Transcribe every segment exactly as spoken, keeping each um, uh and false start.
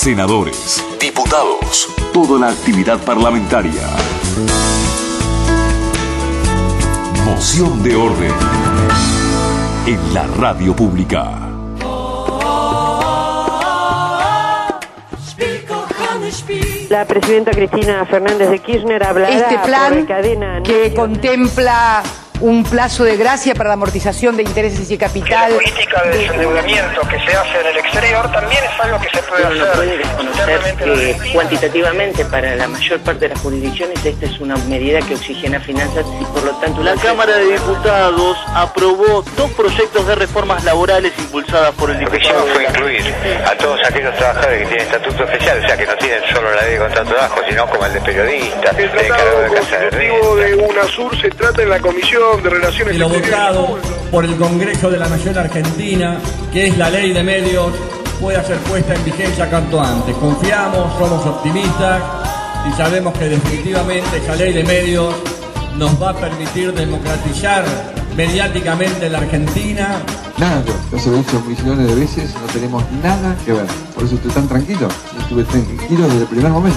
senadores, diputados, toda la actividad parlamentaria. Moción de orden en la radio pública. La presidenta Cristina Fernández de Kirchner hablará este plan por cadena que nacional. contempla un plazo de gracia para la amortización de intereses y capital. La política de desendeudamiento que se hace en el exterior también es algo que se puede Uno hacer. no puede desconocer que cuantitativamente para la mayor parte de las jurisdicciones esta es una medida que oxigena finanzas y por lo tanto... La Cámara de Diputados aprobó dos proyectos de reformas laborales impulsadas por el diputado. Fue incluir a todos aquellos trabajadores que tienen estatuto especial, o sea que no tienen solo la ley de contrato de trabajo, sino como el de periodista, El de encargado tratado de casa de constitutivo renta. de UNASUR se trata en la Comisión de Relaciones Y lo Exteriores. votado por el Congreso de la Nación Argentina, que es la ley de medios, pueda ser puesta en vigencia cuanto antes. Confiamos, somos optimistas y sabemos que definitivamente esa ley de medios nos va a permitir democratizar mediáticamente la Argentina. Nada, ya se lo he dicho millones de veces, no tenemos nada que ver. Por eso estoy tan tranquilo. Estuve tranquilo desde el primer momento.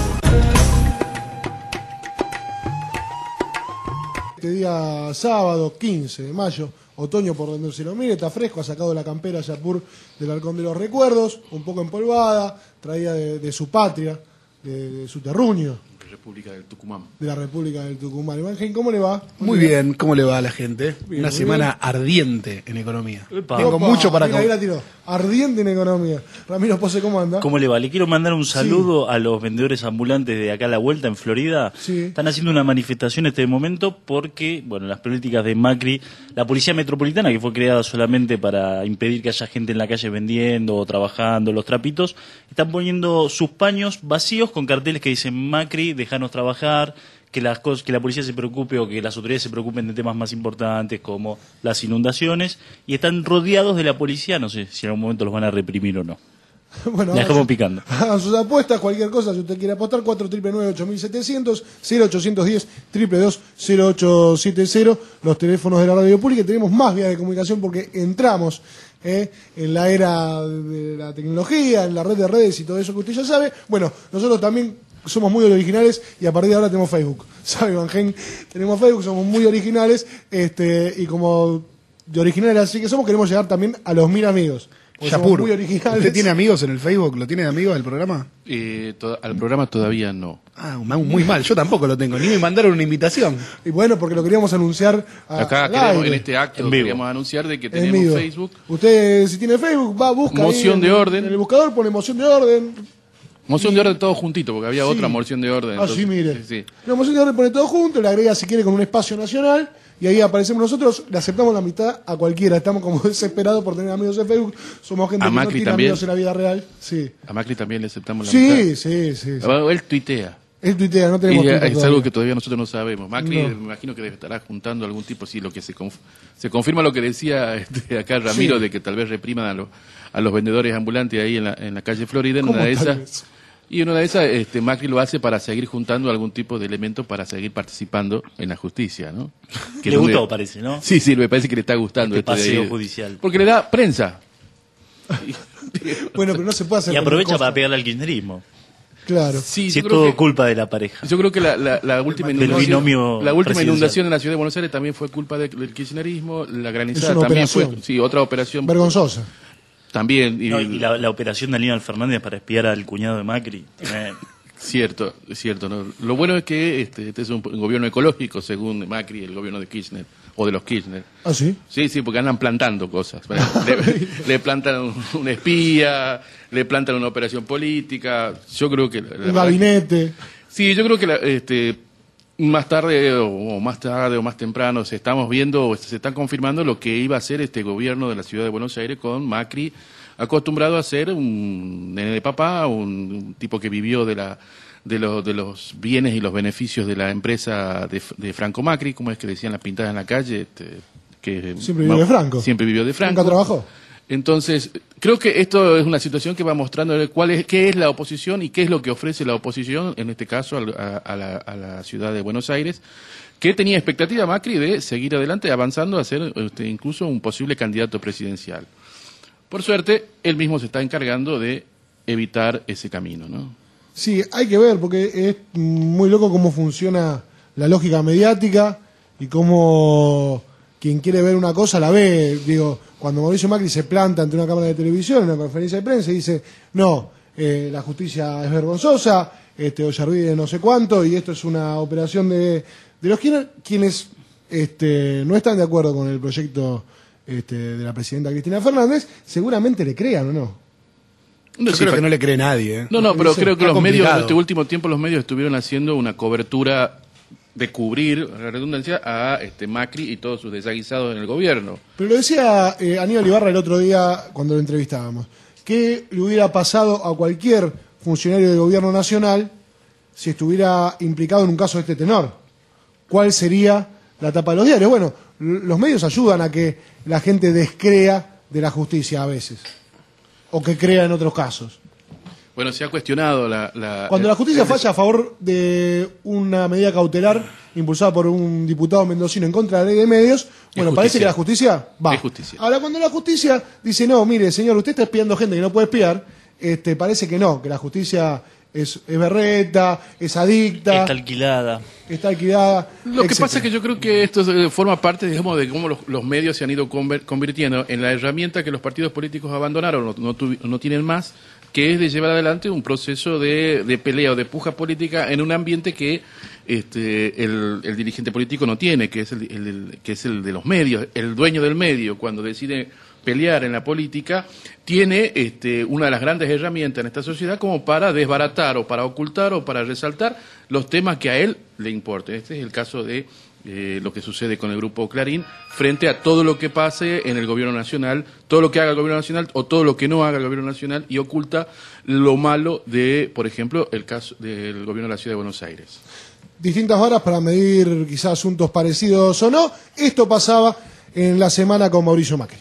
Este día sábado, quince de mayo, otoño por donde se lo mire, está fresco, ha sacado la campera Yapur del Halcón de los Recuerdos, un poco empolvada, traída de, de su patria, de, de su terruño. República del Tucumán. De la República del Tucumán. Iván, ¿cómo le va? Muy bien, ¿cómo le va a la gente? Bien, Una muy semana bien. ardiente en economía. Opa, Tengo mucho para mira, ahí comer. la tiró. Ardiente en economía. Ramiro Pose, ¿cómo anda? ¿Cómo le va? Le quiero mandar un saludo sí. a los vendedores ambulantes de acá a la vuelta en Florida. Sí. Están haciendo una manifestación en este momento porque, bueno, las políticas de Macri, la policía metropolitana, que fue creada solamente para impedir que haya gente en la calle vendiendo o trabajando los trapitos, están poniendo sus paños vacíos con carteles que dicen Macri, déjanos trabajar, que las cosas, que la policía se preocupe o que las autoridades se preocupen de temas más importantes como las inundaciones, y están rodeados de la policía. No sé si en algún momento los van a reprimir o no. Bueno, la dejamos picando. Hagan sus apuestas, cualquier cosa, si usted quiere apostar, cuatro nueve nueve, ocho siete cero cero, cero ocho uno cero, dos dos cero ocho siete cero, los teléfonos de la radio pública. Tenemos más vías de comunicación porque entramos eh, en la era de la tecnología, en la red de redes y todo eso que usted ya sabe. Bueno, nosotros también somos muy originales y a partir de ahora tenemos Facebook. ¿Sabe, Van Gen? Tenemos Facebook, somos muy originales este y como de originales así que somos, queremos llegar también a los mil amigos. Yapur, muy originales. ¿Usted tiene amigos en el Facebook? ¿Lo tiene de amigo del programa? Eh, to- al programa todavía no. Ah, muy mal, yo tampoco lo tengo, ni me mandaron una invitación. Y bueno, porque lo queríamos anunciar a, Acá al queremos, aire. en este acto En vivo. queríamos anunciar de que En tenemos vivo. Facebook. Usted, si tiene Facebook, va, busca Moción ahí en, de orden. en el buscador, pone moción de orden. Moción de orden todo juntito, porque había Sí. otra moción de orden. Ah, sí, mire. Sí, sí. La moción de orden pone todo junto, le agrega si quiere con un espacio nacional, y ahí aparecemos nosotros, le aceptamos la mitad a cualquiera. Estamos como desesperados por tener amigos en Facebook, somos gente ¿A que Macri no tiene también? amigos en la vida real. Sí, A Macri también le aceptamos la sí, mitad. sí, sí, sí. Él tuitea. Él tuitea, no tenemos Y tiempo es todavía. algo que todavía nosotros no sabemos. Macri, No. me imagino que debe estará juntando algún tipo, sí, lo que se, conf- se confirma lo que decía este, acá Ramiro, Sí. de que tal vez repriman a, los a los vendedores ambulantes ahí en la, en la calle Florida, en ¿Cómo una de tal esas. vez? Y una de esas, este, Macri lo hace para seguir juntando algún tipo de elementos para seguir participando en la justicia, ¿no? Que Le es donde- gustó, parece, ¿no? Sí, sí, me parece que le está gustando Este esto de paseo ahí. judicial. Porque le da prensa. Bueno, pero no se puede hacer Y cualquier aprovecha cosa. para pegarle al kirchnerismo. Claro. Sí, Si yo es creo todo que- culpa de la pareja. Yo creo que la, la, la última Del inundación, binomio la última presidencial. inundación en la ciudad de Buenos Aires también fue culpa de- del kirchnerismo, la granizada Es una también operación. fue, sí, otra operación Vergonzosa. también y, No, y la, la operación de Aníbal Fernández para espiar al cuñado de Macri. Eh, cierto, cierto, ¿no? Lo bueno es que este, este es un gobierno ecológico según Macri, el gobierno de Kirchner o de los Kirchner. ¿Ah, sí? Sí, sí, porque andan plantando cosas. Le, le plantan un- una espía, le plantan una operación política. Yo creo que la- la Un gabinete. Sí, yo creo que la- este, más tarde o, o más tarde o más temprano se estamos viendo o se están confirmando lo que iba a ser este gobierno de la ciudad de Buenos Aires con Macri acostumbrado a ser un nene de papá, un, un tipo que vivió de la de los de los bienes y los beneficios de la empresa de, de Franco Macri, como es que decían las pintadas en la calle, este, que Siempre vivió de Franco. Siempre vivió de Franco. Nunca trabajó. Entonces, creo que esto es una situación que va mostrando cuál es, qué es la oposición y qué es lo que ofrece la oposición, en este caso al- a, a la, a la ciudad de Buenos Aires, que tenía expectativa Macri de seguir adelante, avanzando a ser este, incluso un posible candidato presidencial. Por suerte, él mismo se está encargando de evitar ese camino, ¿no? Sí, hay que ver, porque es muy loco cómo funciona la lógica mediática y cómo quien quiere ver una cosa la ve. Digo, cuando Mauricio Macri se planta ante una cámara de televisión en una conferencia de prensa y dice, no, eh, la justicia es vergonzosa, este, Ollarvide no sé cuánto, y esto es una operación de, de los quienes, quienes este, no están de acuerdo con el proyecto este, de la presidenta Cristina Fernández, seguramente le crean o no. Yo creo que no le cree nadie. ¿eh? No, no, pero creo que los medios, en complicado. este último tiempo, los medios estuvieron haciendo una cobertura de cubrir, la redundancia, a este Macri y todos sus desaguisados en el gobierno. Pero lo decía eh, Aníbal Ibarra el otro día cuando lo entrevistábamos. ¿Qué le hubiera pasado a cualquier funcionario del gobierno nacional si estuviera implicado en un caso de este tenor? ¿Cuál sería la tapa de los diarios? Bueno, los medios ayudan a que la gente descrea de la justicia a veces. O que crea en otros casos. Bueno, se ha cuestionado la... la Cuando la justicia falla a favor de una medida cautelar impulsada por un diputado mendocino en contra de la ley de medios, bueno, parece que la justicia va. Es justicia. Ahora, cuando la justicia dice, no, mire, señor, usted está espiando gente que no puede espiar, este, parece que no, que la justicia es, es berreta, es adicta. Está alquilada. Está alquilada. Lo que etcétera. pasa es que yo creo que esto eh, forma parte, digamos, de cómo los, los medios se han ido conver- convirtiendo en la herramienta que los partidos políticos abandonaron, no, no, tuvi- no tienen más, que es de llevar adelante un proceso de, de pelea o de puja política en un ambiente que este, el, el dirigente político no tiene, que es el, el- el- que es el de los medios, el dueño del medio, cuando decide pelear en la política, tiene este, una de las grandes herramientas en esta sociedad como para desbaratar o para ocultar o para resaltar los temas que a él le importen. Este es el caso de eh, lo que sucede con el Grupo Clarín frente a todo lo que pase en el gobierno nacional, todo lo que haga el gobierno nacional o todo lo que no haga el gobierno nacional, y oculta lo malo de, por ejemplo, el caso del gobierno de la Ciudad de Buenos Aires. Distintas varas para medir quizás asuntos parecidos o no. Esto pasaba en la semana con Mauricio Macri.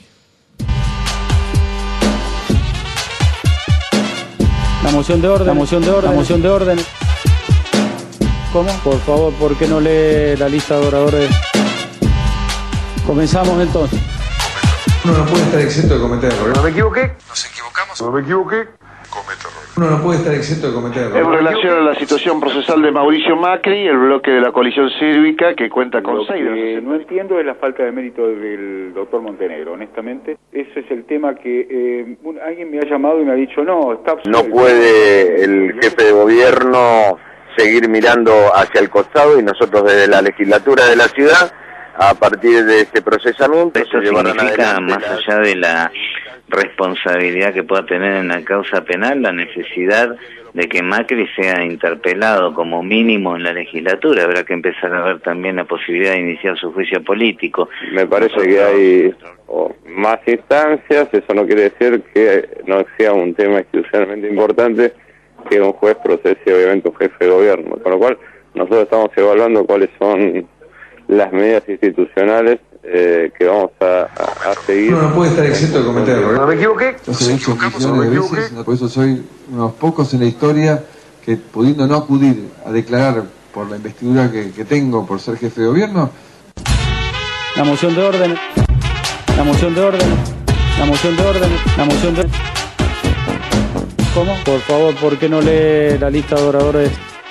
La moción de orden, la moción de orden, la moción de orden. ¿Cómo? Por favor, ¿por qué no lee la lista de oradores? Comenzamos entonces. Uno no puede estar exento de cometer errores. ¿No me equivoqué? Nos equivocamos. ¿No me equivoqué? Uno no puede estar exento de cometer errores. En relación a la situación procesal de Mauricio Macri, el bloque de la coalición cívica, que cuenta con Lo seis de los que no entiendo es la falta de mérito del doctor Montenegro, honestamente. Ese es el tema que eh, un- alguien me ha llamado y me ha dicho, no, está absuelto. No puede el jefe de gobierno seguir mirando hacia el costado y nosotros desde la legislatura de la ciudad, a partir de este procesamiento, Esto se llevarán significa, adelante más las- allá de la responsabilidad que pueda tener en la causa penal, la necesidad de que Macri sea interpelado como mínimo en la legislatura. Habrá que empezar a ver también la posibilidad de iniciar su juicio político. Me parece que hay oh, más instancias, eso no quiere decir que no sea un tema institucionalmente importante que un juez procese obviamente un jefe de gobierno, con lo cual nosotros estamos evaluando cuáles son las medidas institucionales eh, que vamos a, a, a seguir. Uno no puede estar exento de cometer errores. ¿No me equivoqué? Entonces, he hecho millones de veces, por eso soy unos pocos en la historia que, pudiendo no acudir a declarar por la investidura que, que tengo por ser jefe de gobierno. La moción de orden. La moción de orden. La moción de orden. La moción de... ¿Cómo? Por favor, ¿por qué no lee la lista de oradores?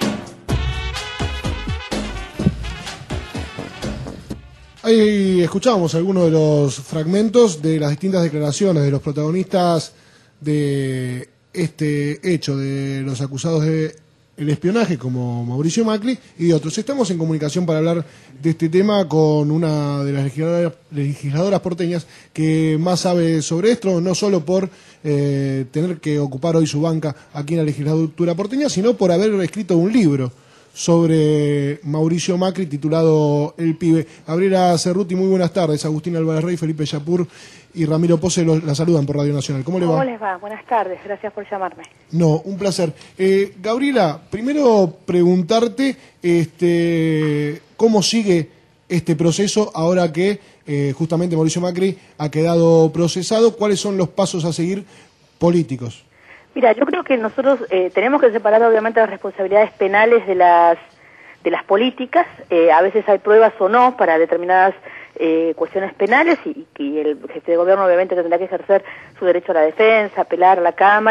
Ahí escuchábamos algunos de los fragmentos de las distintas declaraciones de los protagonistas de este hecho, de los acusados de el espionaje como Mauricio Macri y de otros. Estamos en comunicación para hablar de este tema con una de las legisladoras, legisladoras porteñas que más sabe sobre esto, no solo por eh, tener que ocupar hoy su banca aquí en la legislatura porteña, sino por haber escrito un libro sobre Mauricio Macri titulado El Pibe. Gabriela Cerruti, muy buenas tardes. Agustín Álvarez Rey, Felipe Yapur y Ramiro Pose los, la saludan por Radio Nacional. ¿Cómo le va? ¿Cómo les va? Buenas tardes, gracias por llamarme. No, un placer. Eh, Gabriela, primero preguntarte este, cómo sigue este proceso ahora que eh, justamente Mauricio Macri ha quedado procesado. ¿Cuáles son los pasos a seguir políticos? Mira, yo creo que nosotros eh, tenemos que separar obviamente las responsabilidades penales de las de las políticas. Eh, a veces hay pruebas o no para determinadas eh, cuestiones penales y, y el jefe de gobierno obviamente tendrá que ejercer su derecho a la defensa, apelar a la Cámara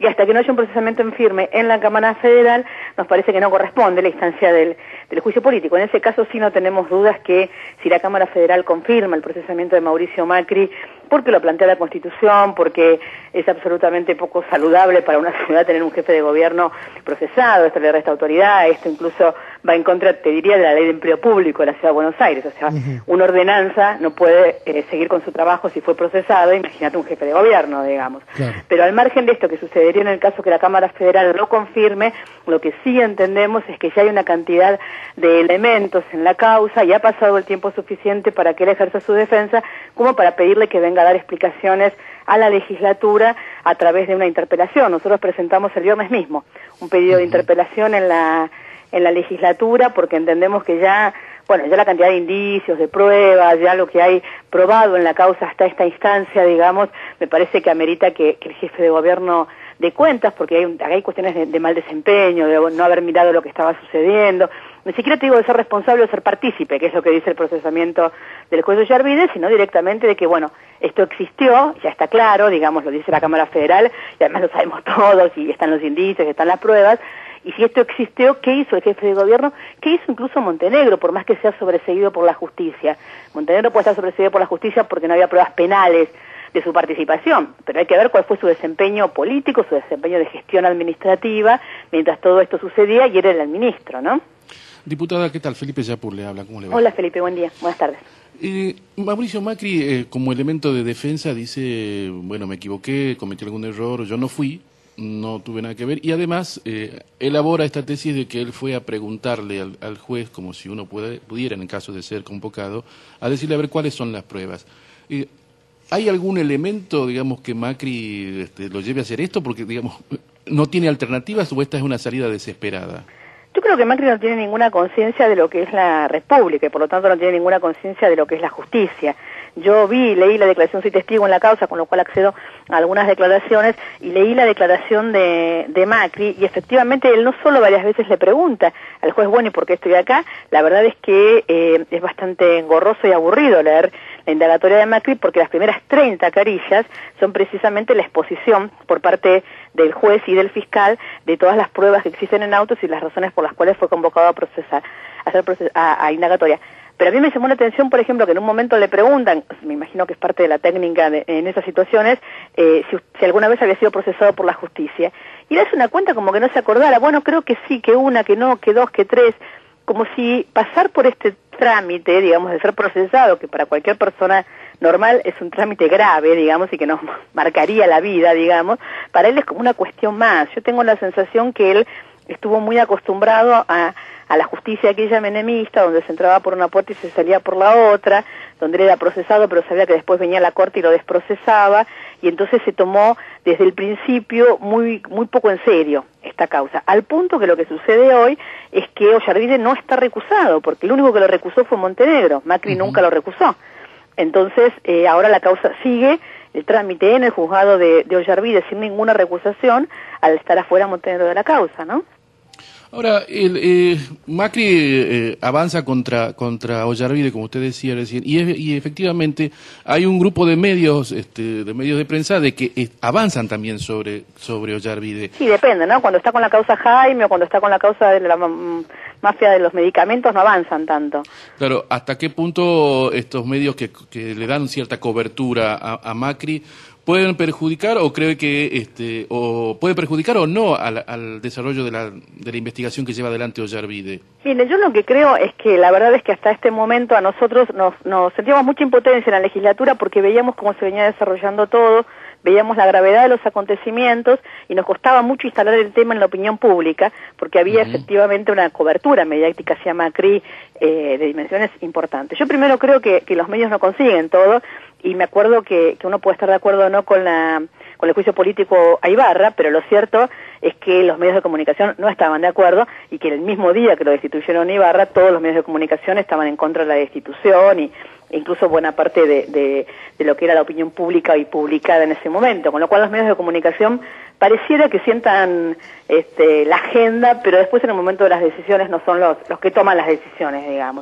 y hasta que no haya un procesamiento en firme en la Cámara Federal, nos parece que no corresponde la instancia del, del juicio político. En ese caso sí no tenemos dudas que si la Cámara Federal confirma el procesamiento de Mauricio Macri, porque lo plantea la Constitución, porque es absolutamente poco saludable para una ciudad tener un jefe de gobierno procesado, esto le resta autoridad, esto incluso va en contra, te diría, de la ley de empleo público de la Ciudad de Buenos Aires, o sea, uh-huh. una ordenanza no puede eh, seguir con su trabajo si fue procesado, imagínate un jefe de gobierno, digamos. Claro. Pero al margen de esto que sucedería en el caso que la Cámara Federal lo confirme, lo que sí entendemos es que ya hay una cantidad de elementos en la causa y ha pasado el tiempo suficiente para que él ejerza su defensa como para pedirle que venga a dar explicaciones a la legislatura a través de una interpelación. Nosotros presentamos el viernes mismo un pedido de interpelación en la en la legislatura porque entendemos que ya, bueno, ya la cantidad de indicios, de pruebas, ya lo que hay probado en la causa hasta esta instancia, digamos, me parece que amerita que, que el jefe de gobierno dé cuentas, porque hay, hay cuestiones de, de mal desempeño, de no haber mirado lo que estaba sucediendo. Ni siquiera te digo de ser responsable o ser partícipe, que es lo que dice el procesamiento del juez Ollarvide, sino directamente de que, bueno, esto existió, ya está claro, digamos, lo dice la Cámara Federal, y además lo sabemos todos, y están los indicios, están las pruebas, y si esto existió, ¿qué hizo el jefe de gobierno? ¿Qué hizo incluso Montenegro, por más que sea sobreseído por la justicia? Montenegro puede estar sobreseído por la justicia porque no había pruebas penales de su participación, pero hay que ver cuál fue su desempeño político, su desempeño de gestión administrativa, mientras todo esto sucedía, y era el ministro, ¿no? Diputada, ¿qué tal? Felipe Yapur le habla, ¿cómo le va? Hola Felipe, buen día, buenas tardes. Eh, Mauricio Macri, eh, como elemento de defensa, dice, bueno, me equivoqué, cometí algún error, yo no fui, no tuve nada que ver, y además eh, elabora esta tesis de que él fue a preguntarle al, al juez, como si uno puede, pudiera, en el caso de ser convocado, a decirle a ver cuáles son las pruebas. Eh, ¿Hay algún elemento, digamos, que Macri este, lo lleve a hacer esto? Porque, digamos, ¿no tiene alternativas o esta es una salida desesperada? Yo creo que Macri no tiene ninguna conciencia de lo que es la República y por lo tanto no tiene ninguna conciencia de lo que es la justicia. Yo vi, leí la declaración, soy testigo en la causa, con lo cual accedo a algunas declaraciones, y leí la declaración de, de Macri, y efectivamente él no solo varias veces le pregunta al juez, bueno, ¿y por qué estoy acá? La verdad es que eh, es bastante engorroso y aburrido leer la indagatoria de Macri, porque las primeras treinta carillas son precisamente la exposición por parte del juez y del fiscal de todas las pruebas que existen en autos y las razones por las cuales fue convocado a procesar, a hacer proces a, a indagatoria. Pero a mí me llamó la atención, por ejemplo, que en un momento le preguntan, me imagino que es parte de la técnica de, en esas situaciones, eh, si, si alguna vez había sido procesado por la justicia. Y le hace una cuenta como que no se acordara. Bueno, creo que sí, que una, que no, que dos, que tres. Como si pasar por este trámite, digamos, de ser procesado, que para cualquier persona normal es un trámite grave, digamos, y que nos marcaría la vida, digamos, para él es como una cuestión más. Yo tengo la sensación que él estuvo muy acostumbrado a, a la justicia aquella menemista, donde se entraba por una puerta y se salía por la otra, donde él era procesado, pero sabía que después venía la corte y lo desprocesaba, y entonces se tomó desde el principio muy muy poco en serio esta causa, al punto que lo que sucede hoy es que Ollarvide no está recusado, porque el único que lo recusó fue Montenegro, Macri uh-huh. nunca lo recusó. Entonces, eh, ahora la causa sigue, el trámite en el juzgado de, de Ollarvide sin ninguna recusación, al estar afuera Montenegro de la causa, ¿no? Ahora, el, eh, Macri eh, avanza contra contra Ollarvide, como usted decía recién, y, es, y efectivamente hay un grupo de medios este, de medios de prensa de que eh, avanzan también sobre sobre Ollarvide. Sí, depende, ¿no? Cuando está con la causa Jaime o cuando está con la causa de la mm, mafia de los medicamentos no avanzan tanto. Claro, ¿hasta qué punto estos medios que, que le dan cierta cobertura a, a Macri pueden perjudicar o cree que este o puede perjudicar o no al, al desarrollo de la de la investigación que lleva adelante Ollarvide? Mire, yo lo que creo es que la verdad es que hasta este momento a nosotros nos, nos sentíamos mucha impotencia en la legislatura porque veíamos cómo se venía desarrollando todo, veíamos la gravedad de los acontecimientos y nos costaba mucho instalar el tema en la opinión pública porque había uh-huh. efectivamente una cobertura mediática hacia Macri eh, de dimensiones importantes. Yo primero creo que, que los medios no consiguen todo y me acuerdo que, que uno puede estar de acuerdo o no con la con el juicio político a Ibarra, pero lo cierto es que los medios de comunicación no estaban de acuerdo y que el mismo día que lo destituyeron a Ibarra, todos los medios de comunicación estaban en contra de la destitución y incluso buena parte de, de, de lo que era la opinión pública y publicada en ese momento, con lo cual los medios de comunicación pareciera que sientan este, la agenda, pero después en el momento de las decisiones no son los, los que toman las decisiones, digamos.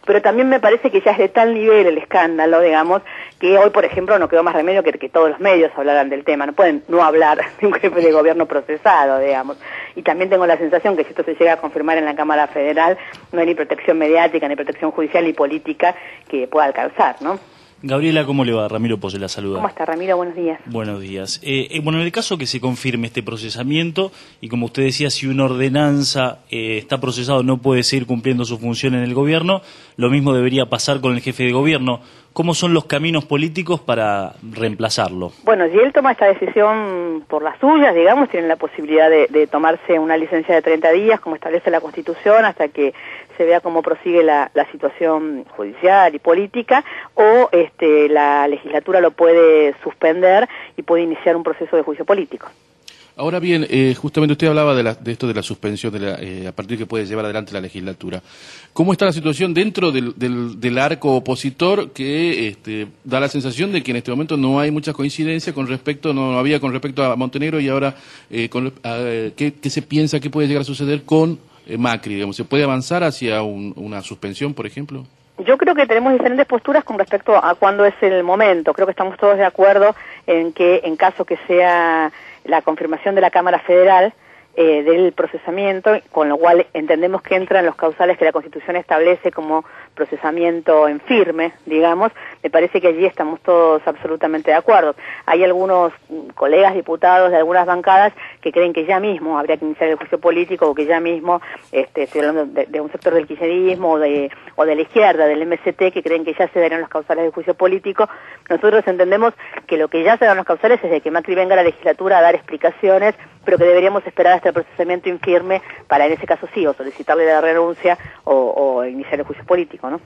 pero también me parece que ya es de tal nivel el escándalo, digamos, que hoy, por ejemplo, no quedó más remedio que que todos los medios hablaran del tema. No pueden no hablar de un jefe de gobierno procesado, digamos. Y también tengo la sensación que si esto se llega a confirmar en la Cámara Federal, no hay ni protección mediática, ni protección judicial, ni política que pueda alcanzar, ¿no? Gabriela, ¿cómo le va? Ramiro Pose la saluda. ¿Cómo está, Ramiro? Buenos días. Buenos días. Eh, eh, bueno, en el caso que se confirme este procesamiento, y como usted decía, si una ordenanza eh, está procesado no puede seguir cumpliendo su función en el gobierno, lo mismo debería pasar con el jefe de gobierno. ¿Cómo son los caminos políticos para reemplazarlo? Bueno, si él toma esta decisión por las suyas, digamos, tiene la posibilidad de, de tomarse una licencia de treinta días, como establece la Constitución, hasta que se vea cómo prosigue la, la situación judicial y política, o este, la legislatura lo puede suspender y puede iniciar un proceso de juicio político. Ahora bien, eh, justamente usted hablaba de, la, de esto de la suspensión de la, eh, a partir de que puede llevar adelante la legislatura. ¿Cómo está la situación dentro del, del, del arco opositor que este, da la sensación de que en este momento no hay mucha coincidencia con respecto, no había con respecto a Montenegro y ahora eh, con, a, ¿qué, qué se piensa que puede llegar a suceder con eh, Macri? Digamos, ¿se puede avanzar hacia un, una suspensión, por ejemplo? Yo creo que tenemos diferentes posturas con respecto a cuándo es el momento. Creo que estamos todos de acuerdo en que en caso que sea la confirmación de la Cámara Federal eh, del procesamiento, con lo cual entendemos que entran los causales que la Constitución establece como procesamiento en firme, digamos, me parece que allí estamos todos absolutamente de acuerdo. Hay algunos colegas diputados de algunas bancadas que creen que ya mismo habría que iniciar el juicio político, o que ya mismo, este, estoy hablando de, de un sector del kirchnerismo o de, o de la izquierda, del M S T, que creen que ya se darán los causales del juicio político. Nosotros entendemos que lo que ya se dan los causales es de que Macri venga a la legislatura a dar explicaciones, pero que deberíamos esperar hasta el procesamiento infirme para, en ese caso sí, o solicitarle la renuncia o, o iniciar el juicio político, ¿no?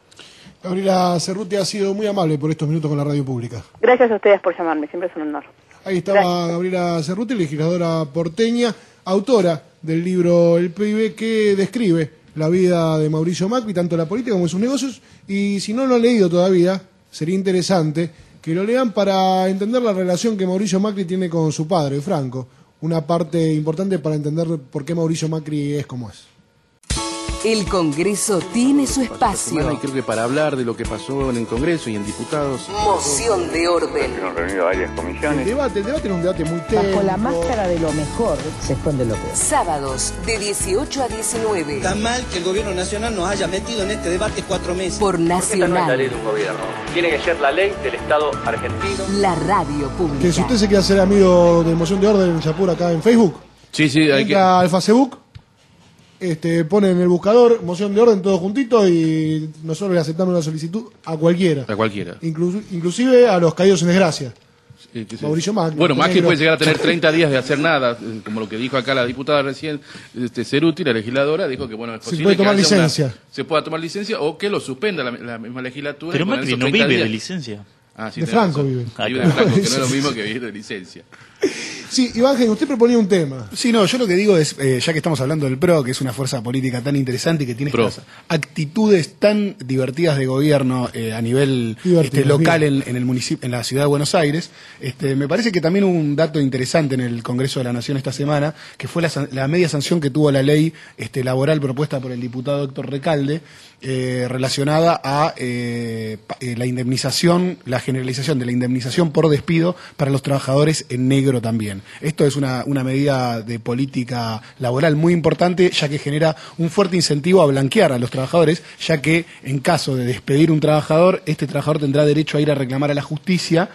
Gabriela Cerruti ha sido muy amable por estos minutos con la radio pública. Gracias a ustedes por llamarme, siempre es un honor. Ahí estaba Gracias. Gabriela Cerruti, legisladora porteña, autora del libro El P I B, que describe la vida de Mauricio Macri, tanto la política como sus negocios, y si no lo han leído todavía, sería interesante que lo lean para entender la relación que Mauricio Macri tiene con su padre, Franco, una parte importante para entender por qué Mauricio Macri es como es. El Congreso tiene su espacio. Y creo que para hablar de lo que pasó en el Congreso y en diputados. Moción de orden. Hemos reunido varias comisiones. El debate, el debate era un debate muy técnico. Bajo la máscara de lo mejor se esconde lo peor. Sábados de dieciocho a diecinueve. Está mal que el gobierno nacional nos haya metido en este debate cuatro meses. Por Nacional. Esta no es la ley de un gobierno. Tiene que ser la ley del Estado argentino. La radio pública. Que si usted se quiere hacer amigo de Moción de Orden en Yapur acá en Facebook, sí, sí, hay entra que... al Facebook, este, pone en el buscador Moción de Orden todo juntito y nosotros le aceptamos una solicitud a cualquiera. A cualquiera. Inclu inclusive a los caídos en desgracia. Sí, sí. Mauricio Macri. Bueno, Macri Montenegro. puede llegar a tener treinta días de hacer nada, como lo que dijo acá la diputada recién, este, Cerruti, la legisladora, dijo que bueno, es posible se puede tomar que haya licencia. Una, se pueda tomar licencia o que lo suspenda la, la misma legislatura. Pero Macri no vive días. de licencia. Ah, sí, de Franco razón. vive. Vive de Franco, que no es lo mismo que vivir de licencia. Sí, Iván, usted proponía un tema. Sí, no, yo lo que digo es, eh, ya que estamos hablando del P R O, que es una fuerza política tan interesante y que tiene Pro. estas actitudes tan divertidas de gobierno eh, a nivel este, Divertidas, local en, en el municipio, en la ciudad de Buenos Aires, este, me parece que también hubo un dato interesante en el Congreso de la Nación esta semana, que fue la, la media sanción que tuvo la ley este, laboral propuesta por el diputado Héctor Recalde, eh, relacionada a eh, eh, la indemnización, la generalización de la indemnización por despido para los trabajadores en negro también. Esto es una, una medida de política laboral muy importante, ya que genera un fuerte incentivo a blanquear a los trabajadores, ya que en caso de despedir un trabajador, este trabajador tendrá derecho a ir a reclamar a la justicia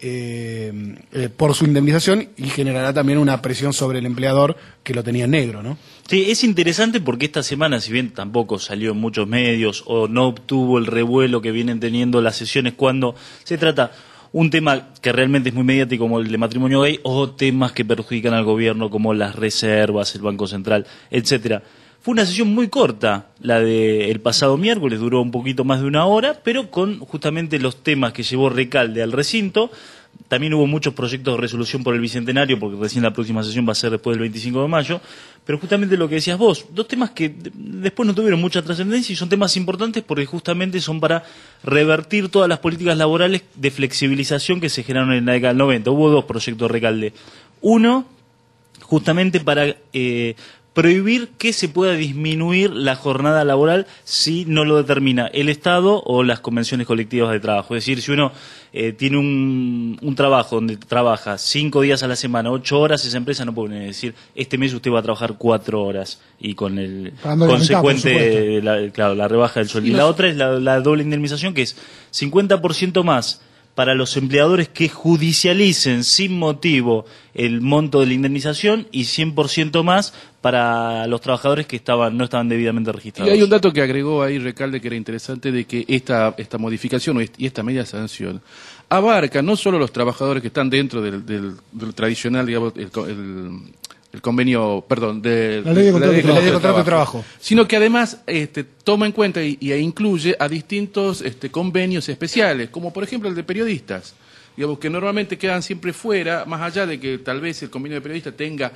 eh, eh, por su indemnización y generará también una presión sobre el empleador que lo tenía en negro, ¿no? Sí, es interesante porque esta semana, si bien tampoco salió en muchos medios o no obtuvo el revuelo que vienen teniendo las sesiones cuando se trata un tema que realmente es muy mediático como el de matrimonio gay o temas que perjudican al gobierno como las reservas, el Banco Central, etcétera. Fue una sesión muy corta, la del pasado miércoles, duró un poquito más de una hora, pero con justamente los temas que llevó Recalde al recinto. También hubo muchos proyectos de resolución por el Bicentenario, porque recién la próxima sesión va a ser después del veinticinco de mayo, pero justamente lo que decías vos, dos temas que después no tuvieron mucha trascendencia y son temas importantes porque justamente son para revertir todas las políticas laborales de flexibilización que se generaron en la década del noventa. Hubo dos proyectos de Recalde. Uno, justamente para... Eh, prohibir que se pueda disminuir la jornada laboral si no lo determina el Estado o las convenciones colectivas de trabajo. Es decir, si uno eh, tiene un, un trabajo donde trabaja cinco días a la semana, ocho horas, esa empresa no puede decir, este mes usted va a trabajar cuatro horas y con el Pagando consecuente, la, claro, la rebaja del sueldo. Sí, y la los... otra es la, la doble indemnización, que es cincuenta por ciento más para los empleadores que judicialicen sin motivo el monto de la indemnización y cien por ciento más para los trabajadores que estaban no estaban debidamente registrados. Y hay un dato que agregó ahí Recalde que era interesante, de que esta, esta modificación y esta media sanción abarca no solo los trabajadores que están dentro del, del, del tradicional, digamos, el, el el convenio, perdón, de la ley de contrato, la ley de, de, contrato de, contrato de trabajo, sino que además este, toma en cuenta y, y incluye a distintos este, convenios especiales, como por ejemplo el de periodistas, digamos, que normalmente quedan siempre fuera, más allá de que tal vez el convenio de periodistas tenga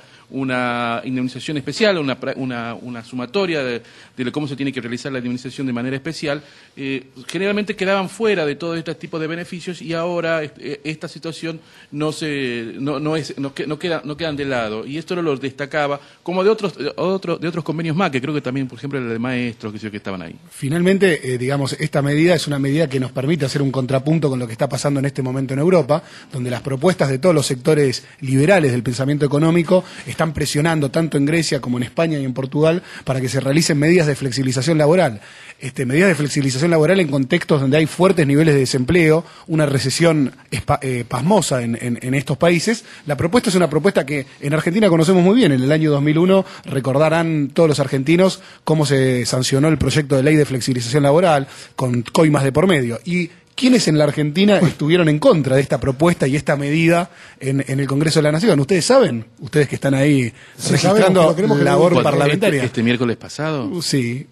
una indemnización especial, una, una, una sumatoria de, de cómo se tiene que realizar la indemnización de manera especial, eh, generalmente quedaban fuera de todo este tipo de beneficios y ahora eh, esta situación no se no, no es no, no, queda, no quedan de lado, y esto lo destacaba como de otros de, otro, de otros convenios más, que creo que también, por ejemplo, el de maestros, que sé que estaban ahí. Finalmente, eh, digamos, esta medida es una medida que nos permite hacer un contrapunto con lo que está pasando en este momento en Europa, donde las propuestas de todos los sectores liberales del pensamiento económico están presionando tanto en Grecia como en España y en Portugal para que se realicen medidas de flexibilización laboral. Este, medidas de flexibilización laboral en contextos donde hay fuertes niveles de desempleo, una recesión espa, eh, pasmosa en, en, en estos países. La propuesta es una propuesta que en Argentina conocemos muy bien. En el año dos mil uno recordarán todos los argentinos cómo se sancionó el proyecto de ley de flexibilización laboral con coimas de por medio. Y ¿quiénes en la Argentina estuvieron en contra de esta propuesta y esta medida en, en el Congreso de la Nación? ¿Ustedes saben? Ustedes que están ahí sí, registrando labor que parlamentaria. Este, este miércoles pasado. Uh, sí.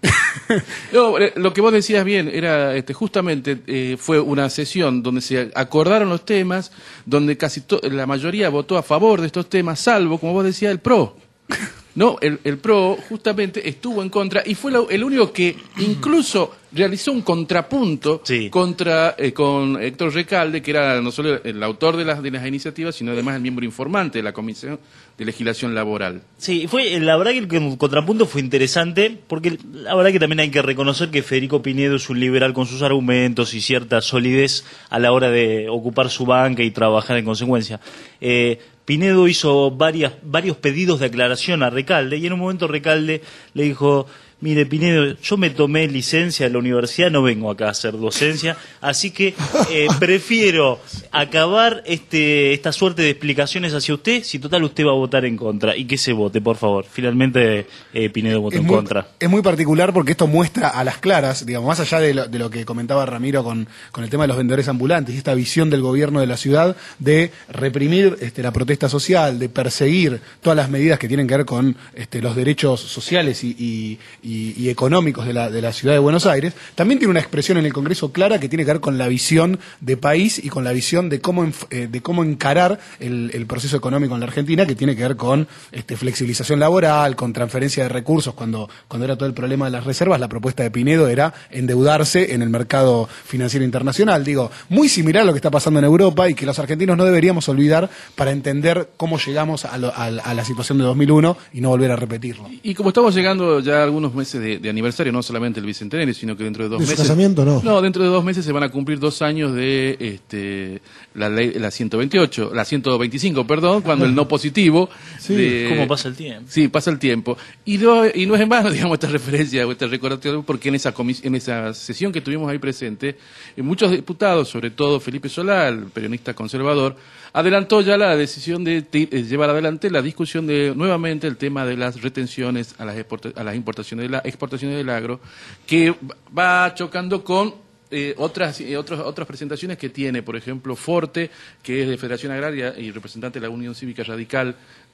No, lo que vos decías bien, era este, justamente eh, fue una sesión donde se acordaron los temas, donde casi la mayoría votó a favor de estos temas, salvo, como vos decías, el P R O. No, el, el P R O justamente estuvo en contra y fue lo, el único que incluso realizó un contrapunto sí. contra eh, con Héctor Recalde, que era no solo el autor de las, de las iniciativas, sino además el miembro informante de la Comisión de Legislación Laboral. Sí, fue la verdad que el contrapunto fue interesante, porque la verdad que también hay que reconocer que Federico Pinedo es un liberal con sus argumentos y cierta solidez a la hora de ocupar su banca y trabajar en consecuencia. Eh, Pinedo hizo varias, varios pedidos de aclaración a Recalde y en un momento Recalde le dijo: mire, Pinedo, yo me tomé licencia de la universidad, no vengo acá a hacer docencia, así que eh, prefiero acabar este, esta suerte de explicaciones hacia usted, si total usted va a votar en contra, y que se vote, por favor. Finalmente eh, Pinedo votó es en muy, contra. Es muy particular porque esto muestra a las claras, digamos, más allá de lo, de lo que comentaba Ramiro con, con el tema de los vendedores ambulantes, y esta visión del gobierno de la ciudad de reprimir este, la protesta social, de perseguir todas las medidas que tienen que ver con este, los derechos sociales y, y Y, y económicos de la, de la ciudad de Buenos Aires, también tiene una expresión en el Congreso clara que tiene que ver con la visión de país y con la visión de cómo, eh, de cómo encarar el, el proceso económico en la Argentina, que tiene que ver con este, flexibilización laboral, con transferencia de recursos. Cuando, cuando era todo el problema de las reservas, la propuesta de Pinedo era endeudarse en el mercado financiero internacional. Digo, muy similar a lo que está pasando en Europa y que los argentinos no deberíamos olvidar para entender cómo llegamos a, lo, a, a la situación de dos mil uno y no volver a repetirlo. Y, y como estamos llegando ya a algunos meses de, de aniversario, no solamente el bicentenario, sino que dentro de dos ¿De su meses. casamiento, no? No, dentro de dos meses se van a cumplir dos años de este, la ley, la ciento veintiocho, la ciento veinticinco, perdón, cuando el no positivo. Sí, de, ¿cómo pasa el tiempo? Sí, pasa el tiempo. Y no, y no es en vano, digamos, esta referencia o este recordatorio, porque en esa comis, en esa sesión que tuvimos ahí presente, eh, muchos diputados, sobre todo Felipe Solá, el periodista conservador, adelantó ya la decisión de, de, de llevar adelante la discusión de nuevamente el tema de las retenciones a las, exporta, a las importaciones de la exportaciones del agro, que va chocando con eh, otras eh, otras otras presentaciones que tiene, por ejemplo, Forte, que es de Federación Agraria y representante de la Unión Cívica Radical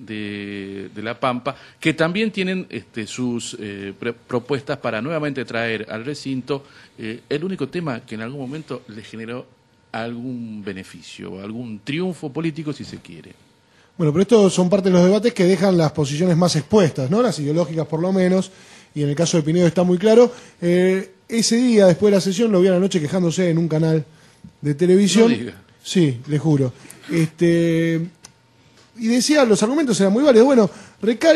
de, de La Pampa, que también tienen este, sus eh, pre propuestas para nuevamente traer al recinto eh, el único tema que en algún momento le generó algún beneficio, algún triunfo político, si se quiere. Bueno, pero estos son parte de los debates que dejan las posiciones más expuestas, ¿no? Las ideológicas por lo menos, y en el caso de Pinedo está muy claro. Eh, ese día, después de la sesión, lo vi a la noche quejándose en un canal de televisión. No diga. Sí, le juro. Este, y decía, los argumentos eran muy válidos. Bueno, Recalde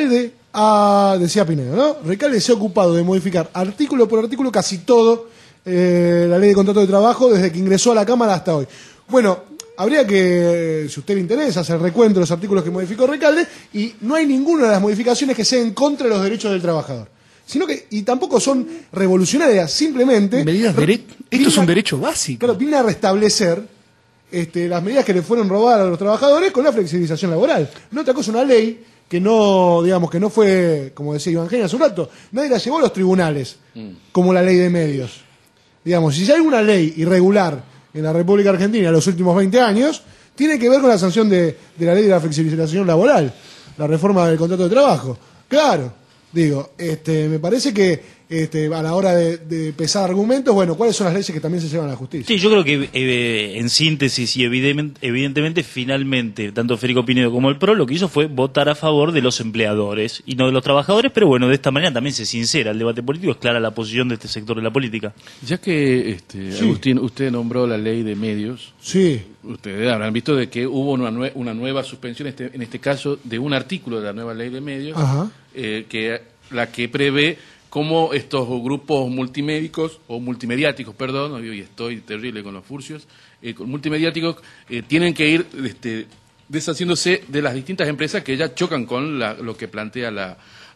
a, decía Pinedo, ¿no? Recalde se ha ocupado de modificar artículo por artículo casi todo eh, la ley de contrato de trabajo desde que ingresó a la Cámara hasta hoy. Bueno, habría que, si a usted le interesa, hacer recuento de los artículos que modificó Recalde, y no hay ninguna de las modificaciones que sea en contra de los derechos del trabajador. Sino que, y tampoco son revolucionarias, simplemente... Medidas dere- Esto es un derecho básico. Claro, viene a restablecer este, las medidas que le fueron robadas a los trabajadores con la flexibilización laboral. No otra cosa, una ley que no, digamos, que no fue, como decía Iván Genia hace un rato, nadie la llevó a los tribunales, mm. como la ley de medios. Digamos, si hay alguna ley irregular en la República Argentina en los últimos veinte años, tiene que ver con la sanción de, de la ley de la flexibilización laboral, la reforma del contrato de trabajo. Claro. Digo, este, me parece que este, a la hora de, de pesar argumentos, bueno, ¿cuáles son las leyes que también se llevan a la justicia? Sí, yo creo que eh, en síntesis y evidentemente, evidentemente, finalmente, tanto Federico Pinedo como el P R O lo que hizo fue votar a favor de los empleadores y no de los trabajadores, pero bueno, de esta manera también se sincera el debate político, es clara la posición de este sector de la política. Ya que, este, sí. Agustín, usted nombró la ley de medios. Sí. Ustedes habrán visto de que hubo una, nue- una nueva suspensión, este, en este caso, de un artículo de la nueva ley de medios, eh, que la que prevé cómo estos grupos multimédicos, o multimediáticos, perdón, hoy estoy terrible con los furcios, eh, con multimediáticos, eh, tienen que ir este, deshaciéndose de las distintas empresas que ya chocan con la, lo que plantea la...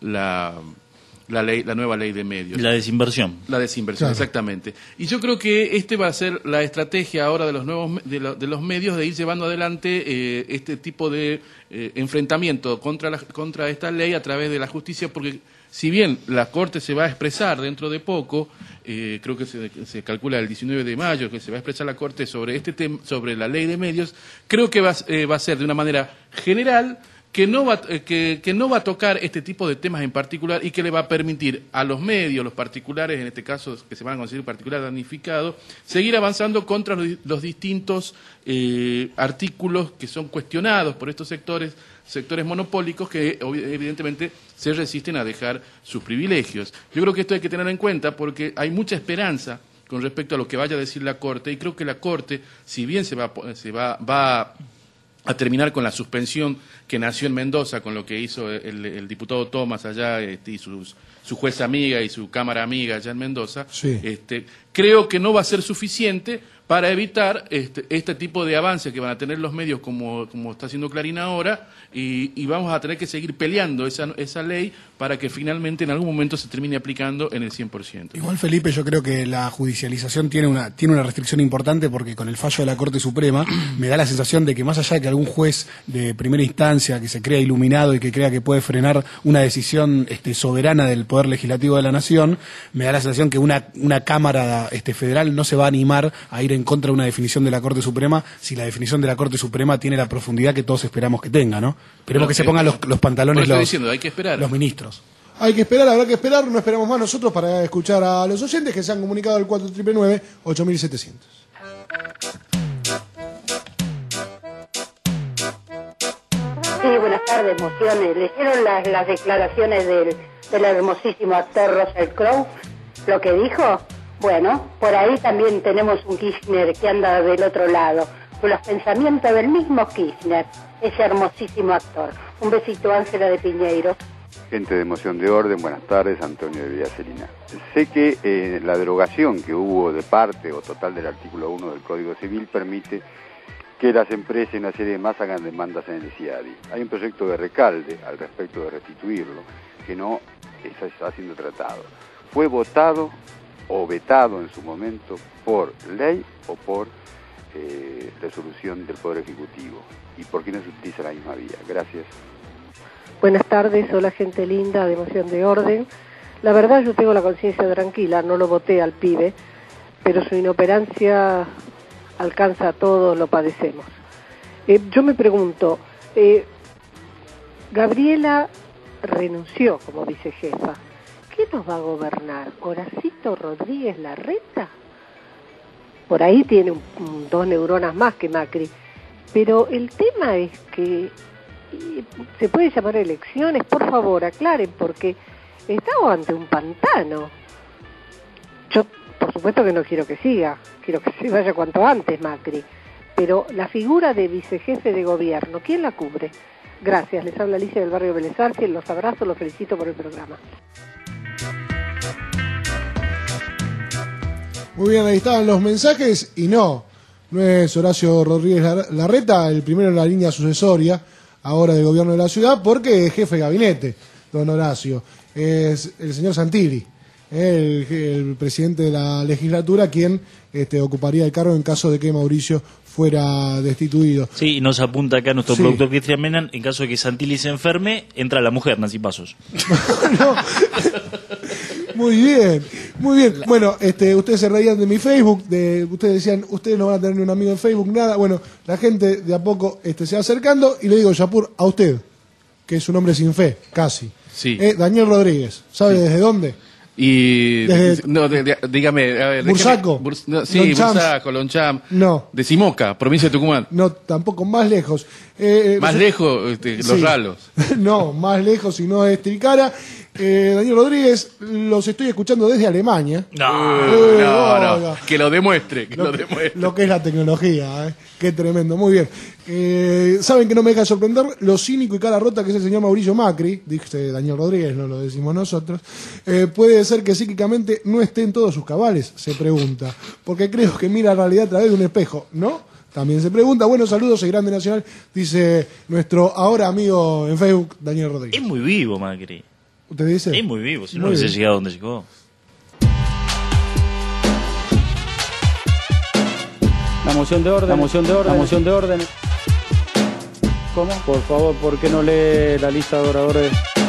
la La, ley, la nueva ley de medios. La desinversión. La desinversión, claro. Exactamente. Y yo creo que este va a ser la estrategia ahora de los nuevos de, lo, de los medios de ir llevando adelante eh, este tipo de eh, enfrentamiento contra, la, contra esta ley a través de la justicia, porque si bien la Corte se va a expresar dentro de poco, eh, creo que se, se calcula el diecinueve de mayo que se va a expresar la Corte sobre este tema, sobre la ley de medios, creo que va, eh, va a ser de una manera general, que no va que, que no va a tocar este tipo de temas en particular y que le va a permitir a los medios, los particulares, en este caso que se van a considerar particulares damnificados, seguir avanzando contra los, los distintos eh, artículos que son cuestionados por estos sectores, sectores monopólicos que evidentemente se resisten a dejar sus privilegios. Yo creo que esto hay que tenerlo en cuenta porque hay mucha esperanza con respecto a lo que vaya a decir la Corte, y creo que la Corte, si bien se va, se va, va a terminar con la suspensión que nació en Mendoza, con lo que hizo el, el diputado Tomás allá, este, y sus, su jueza amiga y su cámara amiga allá en Mendoza, sí. este, creo que no va a ser suficiente para evitar este, este tipo de avance que van a tener los medios como, como está haciendo Clarín ahora, y, y vamos a tener que seguir peleando esa, esa ley para que finalmente en algún momento se termine aplicando en el cien por ciento. Igual, Felipe, yo creo que la judicialización tiene una, tiene una restricción importante, porque con el fallo de la Corte Suprema me da la sensación de que más allá de que algún juez de primera instancia que se crea iluminado y que crea que puede frenar una decisión este, soberana del Poder Legislativo de la Nación, me da la sensación que una, una Cámara este, federal no se va a animar a ir en contra de una definición de la Corte Suprema si la definición de la Corte Suprema tiene la profundidad que todos esperamos que tenga, ¿no? Esperemos que se pongan los, los pantalones los, diciendo, hay que esperar. los ministros. Hay que esperar, habrá que esperar, no esperamos más nosotros para escuchar a los oyentes que se han comunicado al cuatro nueve nueve, ocho mil setecientos. Sí, buenas tardes, Mociones. ¿Leyeron las, las declaraciones del, del hermosísimo actor Russell Crowe? ¿Lo que dijo? Bueno, por ahí también tenemos un Kirchner que anda del otro lado, con los pensamientos del mismo Kirchner, ese hermosísimo actor. Un besito, Ángela de Piñeiro. Gente de Moción de Orden, buenas tardes, Antonio de Villacelina. Sé que eh, la derogación que hubo de parte o total del artículo uno del Código Civil permite que las empresas y una serie de más hagan demandas en el CIADI. Hay un proyecto de Recalde al respecto de restituirlo, que no está siendo tratado. Fue votado o vetado en su momento por ley o por eh, resolución del Poder Ejecutivo. ¿Y por qué no se utiliza la misma vía? Gracias. Buenas tardes, hola gente linda de Moción de Orden. La verdad yo tengo la conciencia tranquila, no lo voté al pibe, pero su inoperancia alcanza a todos, lo padecemos. Eh, yo me pregunto, eh, Gabriela renunció como vicejefa. ¿Qué nos va a gobernar? ¿Horacito Rodríguez Larreta? Por ahí tiene un, un, dos neuronas más que Macri. Pero el tema es que se puede llamar elecciones, por favor, aclaren, porque estamos ante un pantano. Yo, por supuesto que no quiero que siga, quiero que se vaya cuanto antes Macri, pero la figura de vicejefe de gobierno, ¿quién la cubre? Gracias, les habla Alicia del barrio Vélez Arfiel, los abrazo, los felicito por el programa. Muy bien, ahí estaban los mensajes y no, no es Horacio Rodríguez Larreta, el primero en la línea sucesoria ahora del gobierno de la ciudad, porque es jefe de gabinete, don Horacio, es el señor Santilli, el, el presidente de la legislatura, quien este, ocuparía el cargo en caso de que Mauricio fuera destituido. Sí, y nos apunta acá nuestro Sí. productor Cristian Menan, en caso de que Santilli se enferme, entra la mujer, Nancy Pasos. No. Muy bien, muy bien. Bueno, este, ustedes se reían de mi Facebook, de, ustedes decían, ustedes no van a tener ni un amigo en Facebook, nada. Bueno, la gente de a poco este, se va acercando y le digo, Yapur, a usted, que es un hombre sin fe, casi. Sí. Eh, Daniel Rodríguez, ¿sabe desde dónde? Y Desde- no, de- de- dígame, a ver, Bursaco. déjame- Burs- no, sí, Lonchams. Bursaco, Loncham, No, de Simoca, provincia de Tucumán. no, tampoco, más lejos. Eh, Más no- lejos, este, los Sí. ralos. No, más lejos, si no es Tilcara. Eh, Daniel Rodríguez, los estoy escuchando desde Alemania. No, Eh, no, no, oiga. que lo demuestre, que Lo lo que, demuestre. lo que es la tecnología, ¿eh? Qué tremendo, muy bien. Eh, Saben que no me deja de sorprender lo cínico y cara rota que es el señor Mauricio Macri, dice Daniel Rodríguez, no lo decimos nosotros. Eh, puede ser que psíquicamente no esté en todos sus cabales, se pregunta, porque creo que mira la realidad a través de un espejo, ¿no? También se pregunta. Buenos saludos, el Grande Nacional, dice nuestro ahora amigo en Facebook, Daniel Rodríguez. Es muy vivo, Macri. ¿Usted dice? Es muy vivo, si no Muy hubiese bien. llegado donde llegó. La moción de orden, la moción de orden, la moción de orden. ¿Cómo? Por favor, ¿por qué no lee la lista de oradores?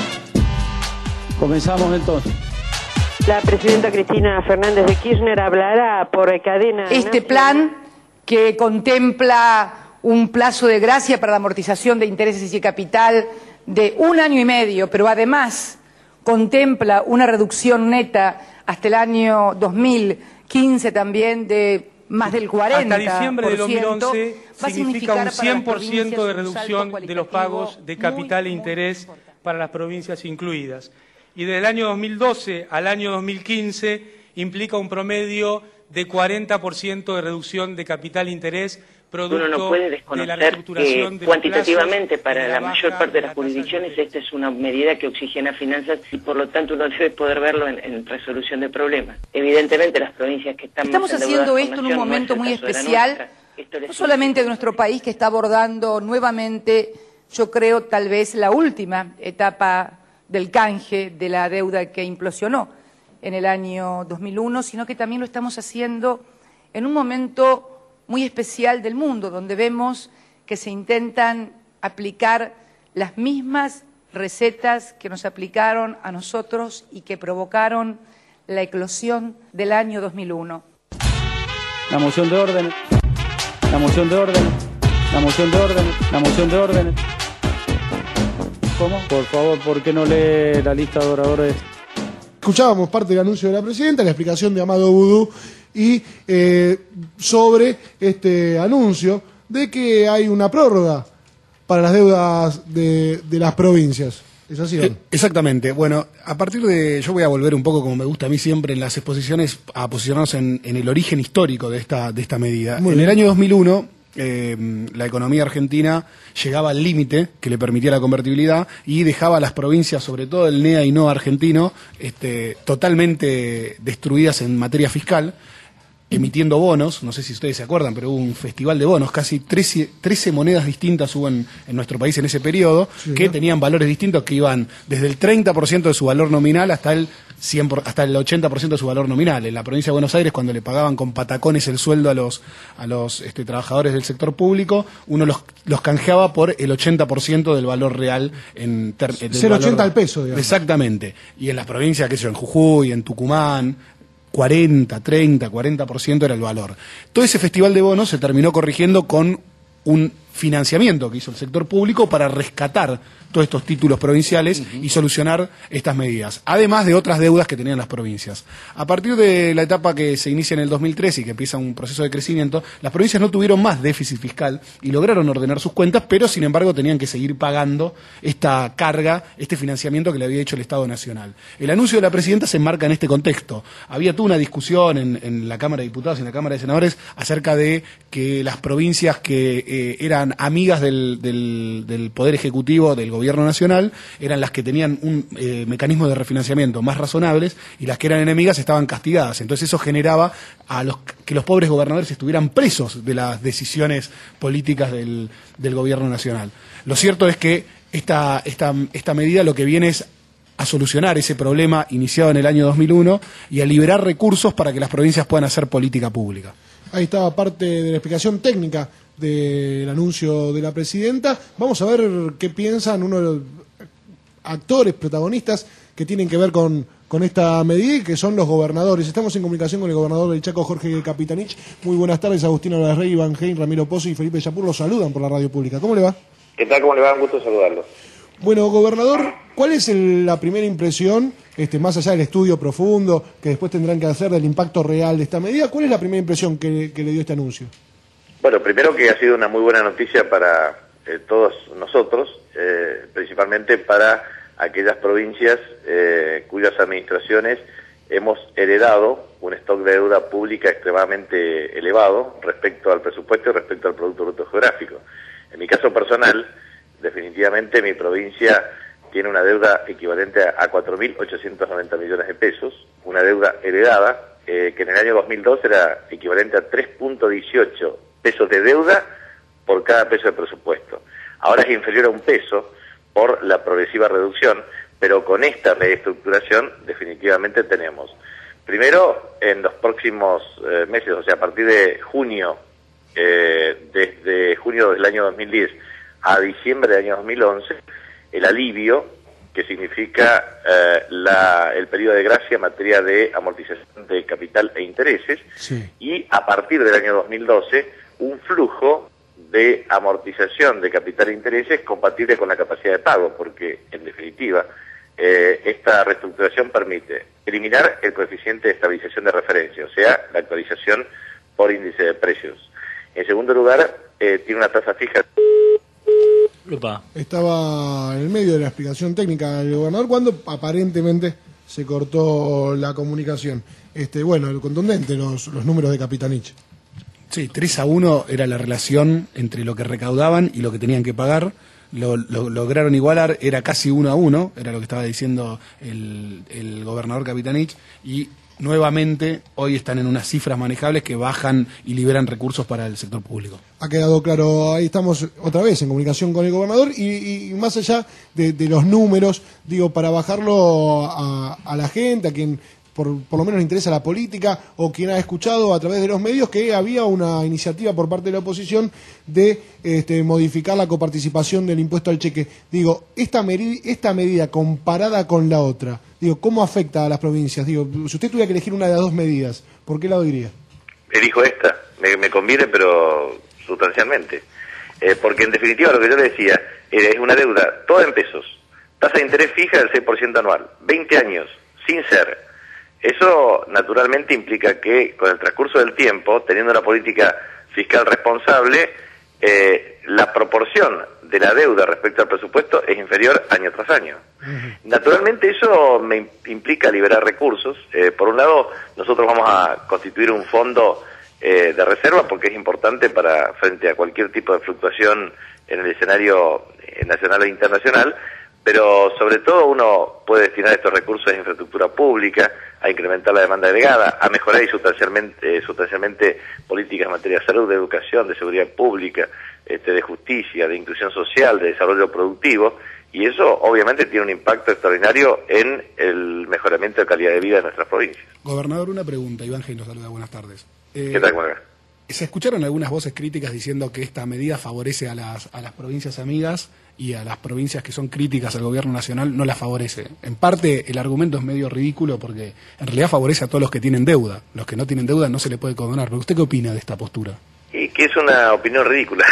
Comenzamos entonces. La presidenta Cristina Fernández de Kirchner hablará por cadena. Este plan que contempla un plazo de gracia para la amortización de intereses y capital de un año y medio, pero además contempla una reducción neta hasta el año dos mil quince también de más del cuarenta por ciento. Hasta diciembre del dos mil once va a significa significar un para las cien por ciento de provincias un reducción salto de los pagos de capital e interés para las provincias incluidas. Y desde el año dos mil doce al año dos mil quince implica un promedio de cuarenta por ciento de reducción de capital e interés producto Uno no puede de la desconocer reestructuración que de los cuantitativamente plazos, para de la baja mayor parte de de las la jurisdicciones esta es una medida que oxigena finanzas y por lo tanto uno debe poder verlo en, en resolución de problemas. Evidentemente las provincias que están Estamos más haciendo endeudadas esto en con un nación, no momento es el muy caso de la especial, nuestra. Esto les no solamente de nuestro país, que está abordando nuevamente, yo creo, tal vez la última etapa del canje de la deuda que implosionó en el año dos mil uno, sino que también lo estamos haciendo en un momento muy especial del mundo, donde vemos que se intentan aplicar las mismas recetas que nos aplicaron a nosotros y que provocaron la eclosión del año dos mil uno. La moción de orden. La moción de orden. La moción de orden. La moción de orden. ¿Cómo? Por favor, ¿por qué no lee la lista de oradores? Escuchábamos parte del anuncio de la presidenta, la explicación de Amado Vudú y eh, sobre este anuncio de que hay una prórroga para las deudas de, de las provincias. ¿Es así, no? Eh, Exactamente. Bueno, a partir de... Yo voy a volver un poco, como me gusta a mí siempre en las exposiciones, a posicionarnos en, en el origen histórico de esta, de esta medida. Muy en bien. el año dos mil uno, eh, la economía argentina llegaba al límite que le permitía la convertibilidad y dejaba a las provincias, sobre todo el N E A y no argentino, este, totalmente destruidas en materia fiscal, emitiendo bonos. No sé si ustedes se acuerdan, pero hubo un festival de bonos, casi trece, trece monedas distintas hubo en, en nuestro país en ese periodo, Sí, que ¿no? tenían valores distintos, que iban desde el treinta por ciento de su valor nominal hasta el cien por, hasta el ochenta por ciento de su valor nominal. En la provincia de Buenos Aires, cuando le pagaban con patacones el sueldo a los, a los este, trabajadores del sector público, uno los, los canjeaba por el ochenta por ciento del valor real. En ter, del cero coma ochenta valor- al peso, digamos. Exactamente. Y en las provincias, qué sé yo, en Jujuy, en Tucumán, cuarenta, treinta, cuarenta por ciento era el valor. Todo ese festival de bonos se terminó corrigiendo con un financiamiento que hizo el sector público para rescatar todos estos títulos provinciales y solucionar estas medidas, además de otras deudas que tenían las provincias. A partir de la etapa que se inicia en el dos mil trece y que empieza un proceso de crecimiento, las provincias no tuvieron más déficit fiscal y lograron ordenar sus cuentas, pero sin embargo tenían que seguir pagando esta carga, este financiamiento que le había hecho el Estado Nacional. El anuncio de la presidenta se enmarca en este contexto. Había toda una discusión en, en la Cámara de Diputados y en la Cámara de Senadores acerca de que las provincias que eh, eran eran amigas del, del, del Poder Ejecutivo, del Gobierno Nacional, eran las que tenían un eh, mecanismo de refinanciamiento más razonables, y las que eran enemigas estaban castigadas. Entonces eso generaba a los que los pobres gobernadores estuvieran presos de las decisiones políticas del, del Gobierno Nacional. Lo cierto es que esta, esta, esta medida lo que viene es a solucionar ese problema iniciado en el año dos mil uno y a liberar recursos para que las provincias puedan hacer política pública. Ahí estaba parte de la explicación técnica del anuncio de la presidenta. Vamos a ver qué piensan uno de los actores, protagonistas que tienen que ver con, con esta medida, y que son los gobernadores. Estamos en comunicación con el gobernador del Chaco, Jorge Capitanich. Muy buenas tardes, Agustina Larrey, Iván Hein, Ramiro Pozo y Felipe Yapur los saludan por la radio pública. ¿Cómo le va? ¿Qué tal? ¿Cómo le va? Un gusto saludarlo. Bueno, gobernador, ¿cuál es el, la primera impresión, este, más allá del estudio profundo que después tendrán que hacer del impacto real de esta medida? ¿Cuál es la primera impresión que, que le dio este anuncio? Bueno, primero que ha sido una muy buena noticia para eh, todos nosotros, eh, principalmente para aquellas provincias eh, cuyas administraciones hemos heredado un stock de deuda pública extremadamente elevado respecto al presupuesto y respecto al Producto Bruto Geográfico. En mi caso personal, definitivamente mi provincia tiene una deuda equivalente a cuatro mil ochocientos noventa millones de pesos, una deuda heredada eh, que en el año dos mil dos era equivalente a tres punto dieciocho pesos de deuda por cada peso de presupuesto. Ahora es inferior a un peso por la progresiva reducción, pero con esta reestructuración definitivamente tenemos, primero, en los próximos eh, meses, o sea, a partir de junio, eh, desde junio del año dos mil diez a diciembre del año dos mil once, el alivio, que significa eh, la, el periodo de gracia en materia de amortización de capital e intereses, sí. Y a partir del año dos mil doce, un flujo de amortización de capital e intereses compatible con la capacidad de pago, porque, en definitiva, eh, esta reestructuración permite eliminar el coeficiente de estabilización de referencia, o sea, la actualización por índice de precios. En segundo lugar, eh, tiene una tasa fija. Opa. Estaba en el medio de la explicación técnica del gobernador cuando aparentemente se cortó la comunicación. Este, bueno, el contundente, los, los números de Capitanich. Sí, tres a uno era la relación entre lo que recaudaban y lo que tenían que pagar. Lo, lo lograron igualar, era casi uno a uno, era lo que estaba diciendo el, el gobernador Capitanich, y nuevamente hoy están en unas cifras manejables que bajan y liberan recursos para el sector público. Ha quedado claro, ahí estamos otra vez en comunicación con el gobernador y, y más allá de, de los números, digo, para bajarlo a, a la gente, a quien por, por lo menos le interesa la política o quien ha escuchado a través de los medios que había una iniciativa por parte de la oposición de este, modificar la coparticipación del impuesto al cheque. Digo, esta, meri- esta medida comparada con la otra, digo, ¿cómo afecta a las provincias? Digo, si usted tuviera que elegir una de las dos medidas, ¿por qué lado diría? Elijo esta, me, me conviene, pero sustancialmente. Eh, porque en definitiva lo que yo le decía, eh, es una deuda toda en pesos, tasa de interés fija del seis por ciento anual, veinte años, sin ser. Eso naturalmente implica que con el transcurso del tiempo, teniendo una política fiscal responsable, eh, la proporción de la deuda respecto al presupuesto es inferior año tras año. Uh-huh. Naturalmente eso me implica liberar recursos. Eh, por un lado, nosotros vamos a constituir un fondo eh, de reserva porque es importante para frente a cualquier tipo de fluctuación en el escenario nacional e internacional, pero sobre todo uno puede destinar estos recursos a infraestructura pública, a incrementar la demanda agregada, a mejorar y sustancialmente, eh, sustancialmente políticas en materia de salud, de educación, de seguridad pública, este, de justicia, de inclusión social, de desarrollo productivo, y eso obviamente tiene un impacto extraordinario en el mejoramiento de calidad de vida de nuestras provincias. Gobernador, una pregunta. Iván Hein nos saluda, buenas tardes. Eh, ¿Qué tal, Juan? Se escucharon algunas voces críticas diciendo que esta medida favorece a las, a las provincias amigas y a las provincias que son críticas al gobierno nacional no las favorece. En parte el argumento es medio ridículo porque en realidad favorece a todos los que tienen deuda. Los que no tienen deuda no se le puede condonar. ¿Pero usted qué opina de esta postura? Y que es una opinión ridícula.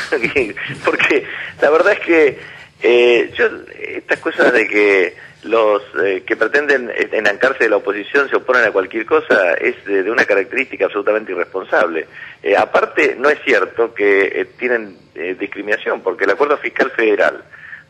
Porque la verdad es que eh, yo estas cosas de que los eh, que pretenden enancarse de la oposición se oponen a cualquier cosa es de, de una característica absolutamente irresponsable. Eh, aparte, no es cierto que eh, tienen eh, discriminación, porque el Acuerdo Fiscal Federal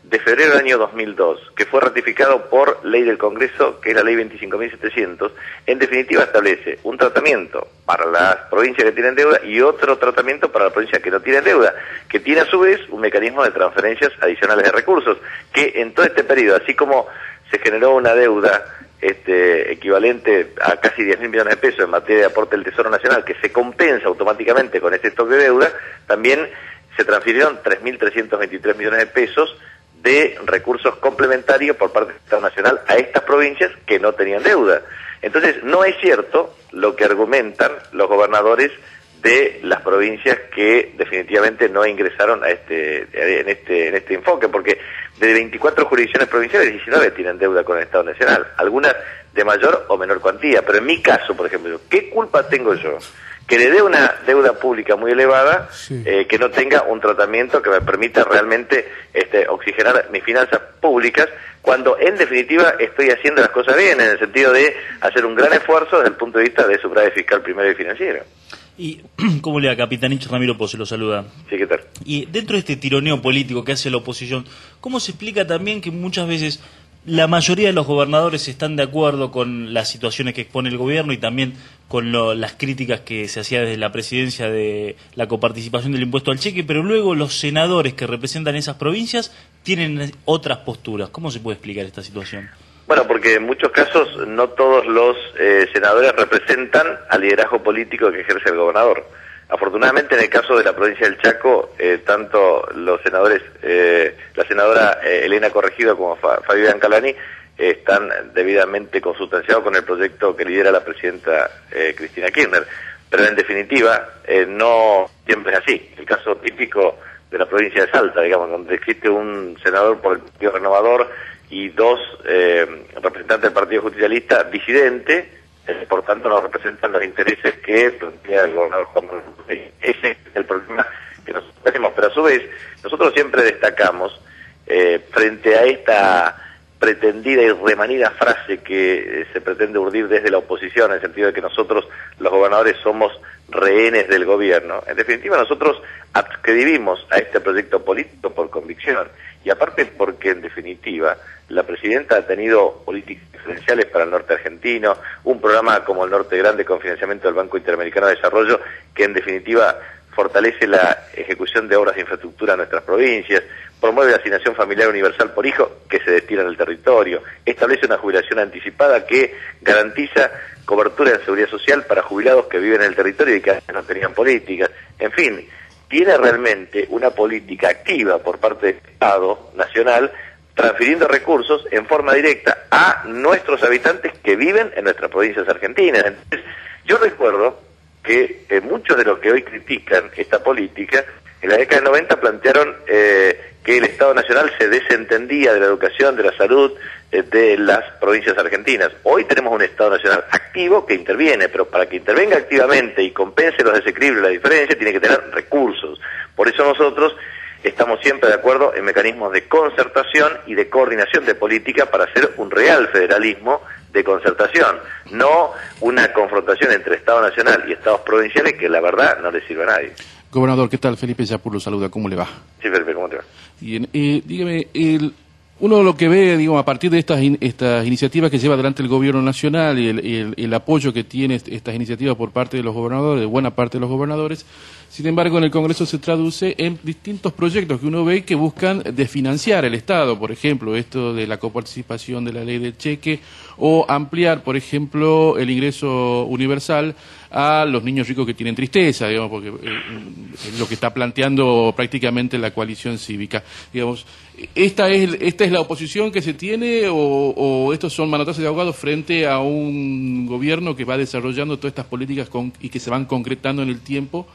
de febrero del año dos mil dos, que fue ratificado por ley del Congreso, que es la ley veinticinco mil setecientos, en definitiva establece un tratamiento para las provincias que tienen deuda y otro tratamiento para las provincias que no tienen deuda, que tiene a su vez un mecanismo de transferencias adicionales de recursos, que en todo este periodo, así como se generó una deuda este, equivalente a casi diez mil millones de pesos en materia de aporte del Tesoro Nacional, que se compensa automáticamente con este stock de deuda, también se transfirieron tres mil trescientos veintitrés millones de pesos de recursos complementarios por parte del Estado Nacional a estas provincias que no tenían deuda. Entonces, no es cierto lo que argumentan los gobernadores de las provincias que definitivamente no ingresaron a este, en este, en este enfoque, porque de veinticuatro jurisdicciones provinciales, diecinueve tienen deuda con el Estado Nacional, algunas de mayor o menor cuantía, pero en mi caso, por ejemplo, ¿qué culpa tengo yo? Que le dé una deuda pública muy elevada, sí. eh, que no tenga un tratamiento que me permita realmente este, oxigenar mis finanzas públicas, cuando en definitiva estoy haciendo las cosas bien, en el sentido de hacer un gran esfuerzo desde el punto de vista de superávit fiscal primero y financiero. Y, ¿cómo le va, Capitanich? Ramiro Pozo lo saluda. Sí, ¿qué tal? Y dentro de este tironeo político que hace la oposición, ¿cómo se explica también que muchas veces la mayoría de los gobernadores están de acuerdo con las situaciones que expone el gobierno y también con lo, las críticas que se hacía desde la presidencia de la coparticipación del impuesto al cheque, pero luego los senadores que representan esas provincias tienen otras posturas? ¿Cómo se puede explicar esta situación? Bueno, porque en muchos casos no todos los eh, senadores representan al liderazgo político que ejerce el gobernador. Afortunadamente, en el caso de la provincia del Chaco, eh, tanto los senadores, eh, la senadora eh, Elena Corregido como Fa Fabián Calani, eh, están debidamente consustanciados con el proyecto que lidera la presidenta eh, Cristina Kirchner. Pero en definitiva, eh, no siempre es así. El caso típico de la provincia de Salta, digamos, donde existe un senador por el Partido Renovador y dos eh, representantes del Partido Justicialista disidente, Eh, por tanto no representan los intereses que plantea el gobernador Juan Manuel Rossi. Ese es el problema que nosotros tenemos, pero a su vez nosotros siempre destacamos eh, frente a esta pretendida y remanida frase que eh, se pretende urdir desde la oposición, en el sentido de que nosotros los gobernadores somos rehenes del gobierno. En definitiva, nosotros adscribimos a este proyecto político por convicción, y aparte porque en definitiva la presidenta ha tenido políticas diferenciales para el norte argentino, un programa como el Norte Grande con financiamiento del Banco Interamericano de Desarrollo, que en definitiva fortalece la ejecución de obras de infraestructura en nuestras provincias, promueve la asignación familiar universal por hijo que se destina en el territorio, establece una jubilación anticipada que garantiza cobertura en seguridad social para jubilados que viven en el territorio y que antes no tenían políticas. En fin, tiene realmente una política activa por parte del Estado Nacional, transfiriendo recursos en forma directa a nuestros habitantes que viven en nuestras provincias argentinas. Entonces, yo recuerdo que eh, muchos de los que hoy critican esta política, en la década del noventa plantearon eh, que el Estado Nacional se desentendía de la educación, de la salud, eh, de las provincias argentinas. Hoy tenemos un Estado Nacional activo que interviene, pero para que intervenga activamente y compense los desequilibrios, la diferencia, tiene que tener recursos. Por eso nosotros estamos siempre de acuerdo en mecanismos de concertación y de coordinación de política para hacer un real federalismo de concertación, no una confrontación entre Estado Nacional y Estados provinciales que la verdad no le sirve a nadie. Gobernador, ¿qué tal? Felipe Yapur lo saluda, ¿cómo le va? Sí, Felipe, ¿cómo te va? Bien, eh, dígame, el, uno lo que ve, digamos, a partir de estas, in, estas iniciativas que lleva adelante el gobierno nacional y el, el, el apoyo que tiene estas iniciativas por parte de los gobernadores, de buena parte de los gobernadores, sin embargo, en el Congreso se traduce en distintos proyectos que uno ve que buscan desfinanciar el Estado, por ejemplo, esto de la coparticipación de la ley del cheque, o ampliar, por ejemplo, el ingreso universal a los niños ricos que tienen tristeza, digamos, porque eh, es lo que está planteando prácticamente la coalición cívica. Digamos, ¿esta es, esta es la oposición que se tiene o, o estos son manotazos de ahogados frente a un gobierno que va desarrollando todas estas políticas con, y que se van concretando en el tiempo?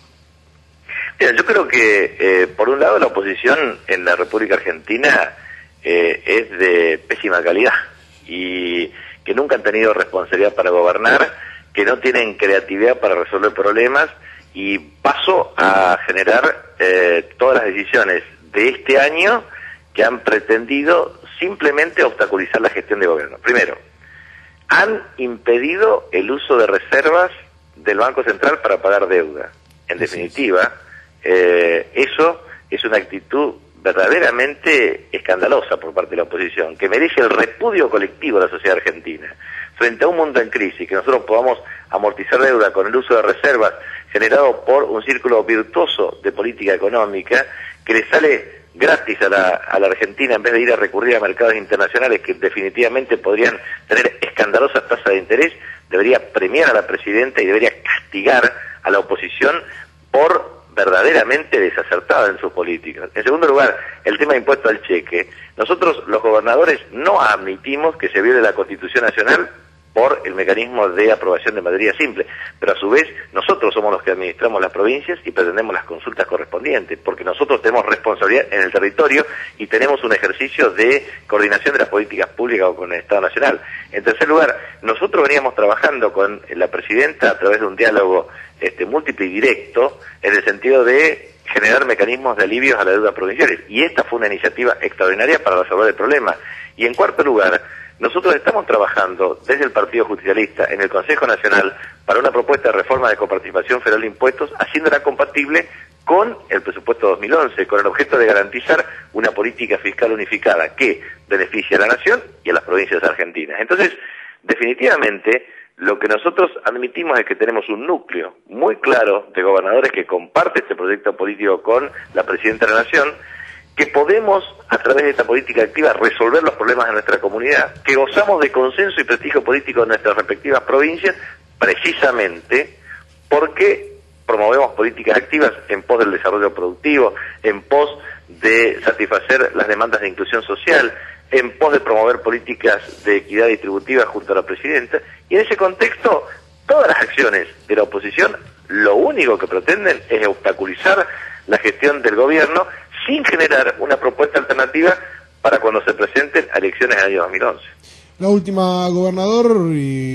Mira, yo creo que, eh, por un lado, la oposición en la República Argentina eh, es de pésima calidad y que nunca han tenido responsabilidad para gobernar, que no tienen creatividad para resolver problemas y paso a generar eh, todas las decisiones de este año que han pretendido simplemente obstaculizar la gestión de gobierno. Primero, han impedido el uso de reservas del Banco Central para pagar deuda. En definitiva, Eh, eso es una actitud verdaderamente escandalosa por parte de la oposición, que merece el repudio colectivo de la sociedad argentina. Frente a un mundo en crisis, que nosotros podamos amortizar deuda con el uso de reservas generado por un círculo virtuoso de política económica, que le sale gratis a la, a la Argentina en vez de ir a recurrir a mercados internacionales que definitivamente podrían tener escandalosas tasas de interés, debería premiar a la presidenta y debería castigar a la oposición por verdaderamente desacertada en sus políticas. En segundo lugar, el tema de impuesto al cheque. Nosotros, los gobernadores, no admitimos que se viole la Constitución Nacional por el mecanismo de aprobación de mayoría simple, pero a su vez nosotros somos los que administramos las provincias y pretendemos las consultas correspondientes, porque nosotros tenemos responsabilidad en el territorio y tenemos un ejercicio de coordinación de las políticas públicas con el Estado Nacional. En tercer lugar, nosotros veníamos trabajando con la presidenta a través de un diálogo este, múltiple y directo, en el sentido de generar mecanismos de alivios a la deuda provinciales, y esta fue una iniciativa extraordinaria para resolver el problema. Y en cuarto lugar, nosotros estamos trabajando desde el Partido Justicialista en el Consejo Nacional para una propuesta de reforma de coparticipación federal de impuestos, haciéndola compatible con el presupuesto dos mil once, con el objeto de garantizar una política fiscal unificada que beneficie a la nación y a las provincias argentinas. Entonces, definitivamente, lo que nosotros admitimos es que tenemos un núcleo muy claro de gobernadores que comparte este proyecto político con la Presidenta de la Nación, que podemos, a través de esta política activa, resolver los problemas de nuestra comunidad, que gozamos de consenso y prestigio político en nuestras respectivas provincias, precisamente porque promovemos políticas activas en pos del desarrollo productivo, en pos de satisfacer las demandas de inclusión social, en pos de promover políticas de equidad distributiva junto a la Presidenta, y en ese contexto, todas las acciones de la oposición, lo único que pretenden es obstaculizar la gestión del gobierno, sin generar una propuesta alternativa para cuando se presenten a elecciones en el año dos mil once. La última, gobernador,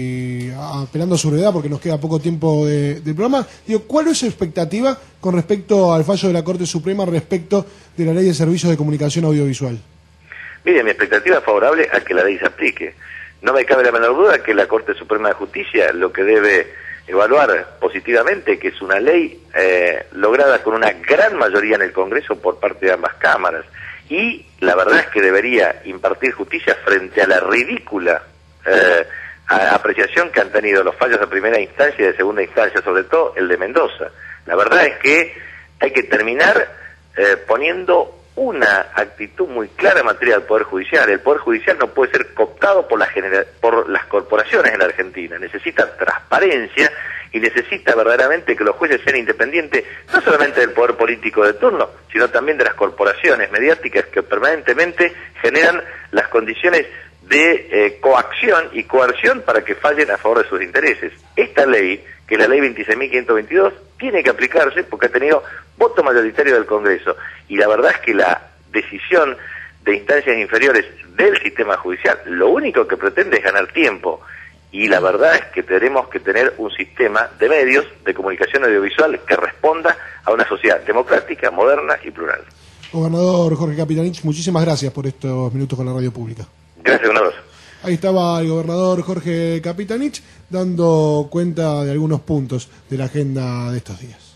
y apelando a su brevedad porque nos queda poco tiempo de, del programa, digo, ¿cuál es su expectativa con respecto al fallo de la Corte Suprema respecto de la Ley de Servicios de Comunicación Audiovisual? Mire, mi expectativa es favorable a que la ley se aplique. No me cabe la menor duda que la Corte Suprema de Justicia lo que debe evaluar positivamente, que es una ley eh, lograda con una gran mayoría en el Congreso por parte de ambas cámaras, y la verdad es que debería impartir justicia frente a la ridícula eh, a, apreciación que han tenido los fallos de primera instancia y de segunda instancia, sobre todo el de Mendoza. La verdad es que hay que terminar eh, poniendo una actitud muy clara en materia del Poder Judicial. El Poder Judicial no puede ser cooptado por, la genera- por las corporaciones en la Argentina. Necesita transparencia y necesita verdaderamente que los jueces sean independientes, no solamente del poder político de turno, sino también de las corporaciones mediáticas que permanentemente generan las condiciones de eh, coacción y coerción para que fallen a favor de sus intereses. Esta ley, que es la ley veintiséis mil quinientos veintidós, tiene que aplicarse porque ha tenido voto mayoritario del Congreso, y la verdad es que la decisión de instancias inferiores del sistema judicial lo único que pretende es ganar tiempo, y la verdad es que tenemos que tener un sistema de medios de comunicación audiovisual que responda a una sociedad democrática, moderna y plural. Gobernador Jorge Capitanich, muchísimas gracias por estos minutos con la radio pública. Gracias, un abrazo. Ahí estaba el gobernador Jorge Capitanich dando cuenta de algunos puntos de la agenda de estos días.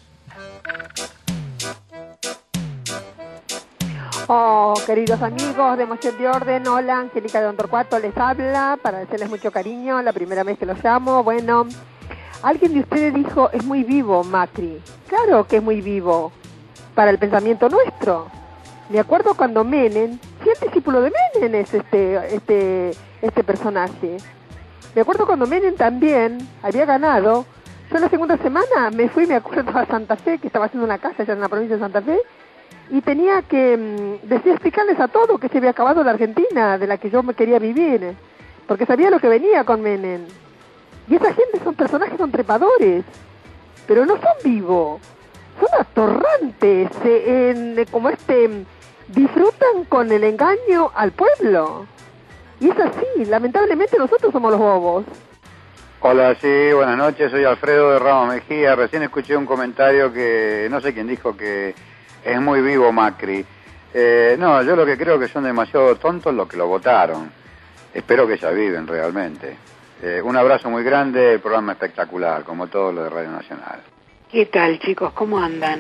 Oh, queridos amigos de Moción de Orden, hola, Angélica de Don Torcuato les habla para decirles mucho cariño, la primera vez que los llamo. Bueno, alguien de ustedes dijo, es muy vivo Macri. Claro que es muy vivo para el pensamiento nuestro. Me acuerdo cuando Menem, sí, el discípulo de Menem es este, este, este personaje. Me acuerdo cuando Menem también había ganado. Yo la segunda semana me fui, me acuerdo, a Santa Fe, que estaba haciendo una casa allá en la provincia de Santa Fe, y tenía que mmm, decir, explicarles a todos que se había acabado la Argentina, de la que yo me quería vivir, porque sabía lo que venía con Menem. Y esa gente son personajes, son trepadores, pero no son vivos, son atorrantes, eh, en, como este, disfrutan con el engaño al pueblo. Y es así, lamentablemente nosotros somos los bobos. Hola, sí, buenas noches, soy Alfredo de Ramos Mejía. Recién escuché un comentario que no sé quién dijo que es muy vivo Macri. Eh, no, yo lo que creo que son demasiado tontos los que lo votaron. Espero que ya viven realmente. Eh, un abrazo muy grande, el programa espectacular, como todo lo de Radio Nacional. ¿Qué tal, chicos? ¿Cómo andan?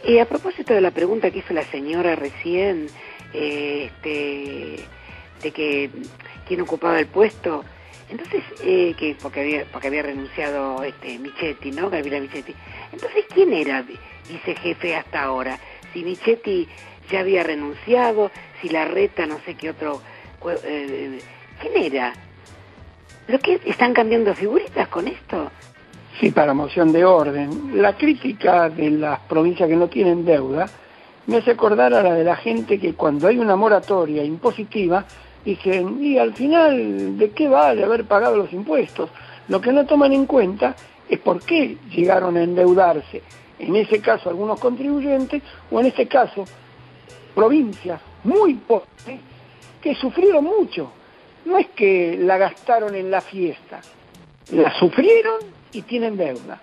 Eh, a propósito de la pregunta que hizo la señora recién, eh, este, de que quién ocupaba el puesto, entonces, eh, que porque había porque había renunciado este Michetti, ¿no? Gabriela Michetti. Entonces, ¿quién era vicejefe hasta ahora? Si Michetti ya había renunciado, si Larreta, no sé qué otro... Eh, ¿Quién era? ¿Pero qué? ¿Están cambiando figuritas con esto? Sí, para moción de orden. La crítica de las provincias que no tienen deuda me hace acordar a la de la gente que cuando hay una moratoria impositiva dicen, y al final, ¿de qué vale haber pagado los impuestos? Lo que no toman en cuenta es por qué llegaron a endeudarse. En ese caso, algunos contribuyentes, o en este caso, provincias muy pobres que sufrieron mucho. No es que la gastaron en la fiesta, la sufrieron y tienen deuda.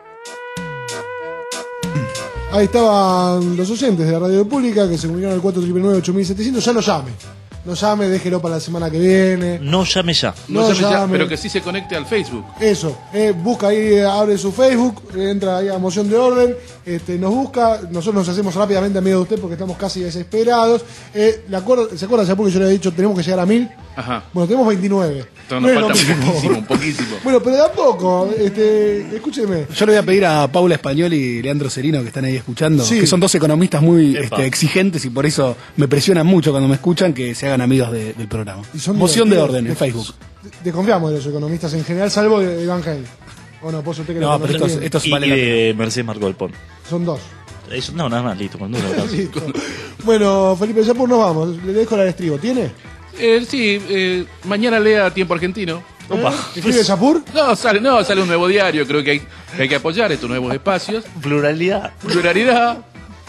Ahí estaban los oyentes de la radio pública que se comunicaron al cuatro nueve nueve ocho mil setecientos. Ya no llame. No llame, déjelo para la semana que viene. No llame ya. No, No llame ya, llame. pero que sí se conecte al Facebook. Eso, eh, busca ahí, abre su Facebook, entra ahí a moción de orden, este, nos busca, nosotros nos hacemos rápidamente amigo de usted porque estamos casi desesperados. Eh, ¿le acuerda, ¿Se acuerda, porque yo le había dicho tenemos que llegar a mil? Ajá. Bueno, tenemos veintinueve. Entonces No nos es lo falta mismo. poquísimo, poquísimo. Bueno, pero de a poco, este, escúcheme. Yo le voy a pedir a Paula Español y Leandro Serino, que están ahí escuchando, Sí. que son dos economistas muy Epa. este, exigentes y por eso me presionan mucho cuando me escuchan, que se hagan amigos de- del programa. Y son Moción de divertidos. orden en Facebook. Desconfiamos de los economistas en general, salvo de Iván Gel. O no, pues usted que lo No, conoce pero estos, bien. estos Y, valen y la pena. de Mercedes Marco del Pon. Son dos. Eso, no, nada más, listo. Con uno, Listo. Bueno, Felipe Yapur, nos vamos. Le dejo el estribo. ¿Tiene? Eh, sí, eh, mañana lea Tiempo Argentino. Opa. ¿Escribe Yapur? No, sale, no, sale un nuevo diario. Creo que hay, que hay que apoyar estos nuevos espacios. Pluralidad. Muy Pluralidad.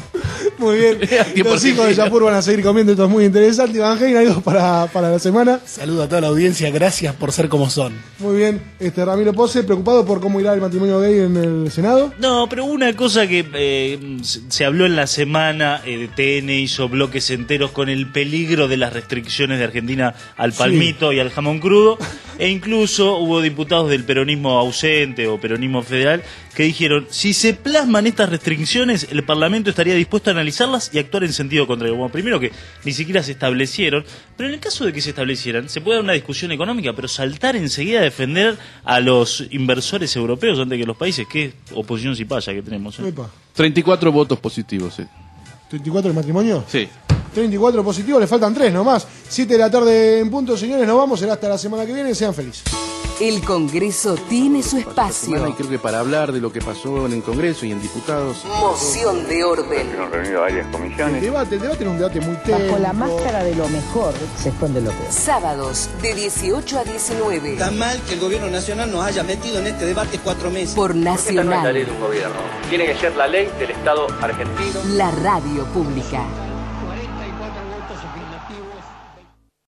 bien. Tiempo Los hijos de Argentino. Yapur van a seguir comiendo, esto es muy interesante. Iván Gel, algo para, para la semana. Saludo a toda la audiencia, gracias por ser como son. Muy bien. Este Ramiro Pose, preocupado por cómo irá el matrimonio gay en el Senado. No, pero una cosa que eh, se se habló en la semana, eh, de T N hizo bloques enteros con el peligro de las restricciones de Argentina al palmito y al jamón crudo, e incluso hubo diputados del peronismo ausente o peronismo federal que dijeron, si se plasman estas restricciones, el Parlamento estaría dispuesto a analizarlas y actuar en sentido contrario. Bueno, primero que ni siquiera se establecieron, pero en el caso de que se establecieran, se puede dar una discusión económica, pero saltar enseguida a defender a los inversores europeos antes que los países, qué oposición cipaya que tenemos. ¿eh? Epa. treinta y cuatro votos positivos. Eh. ¿treinta y cuatro el matrimonio? Sí. treinta y cuatro positivos, le faltan tres nomás. siete de la tarde en punto, señores, nos vamos. Será hasta la semana que viene. Sean felices. El Congreso tiene su Y espacio. creo que para hablar de lo que pasó en el Congreso y en diputados. Moción de orden. Hemos reunido varias El comisiones. debate, el debate era un debate muy técnico. Bajo la máscara de lo mejor se esconde lo peor. Sábados de dieciocho a diecinueve. Está mal que el gobierno nacional nos haya metido en este debate cuatro meses. Por Esta no es la ley Nacional, de un gobierno. Tiene que ser la ley del Estado argentino. la radio pública.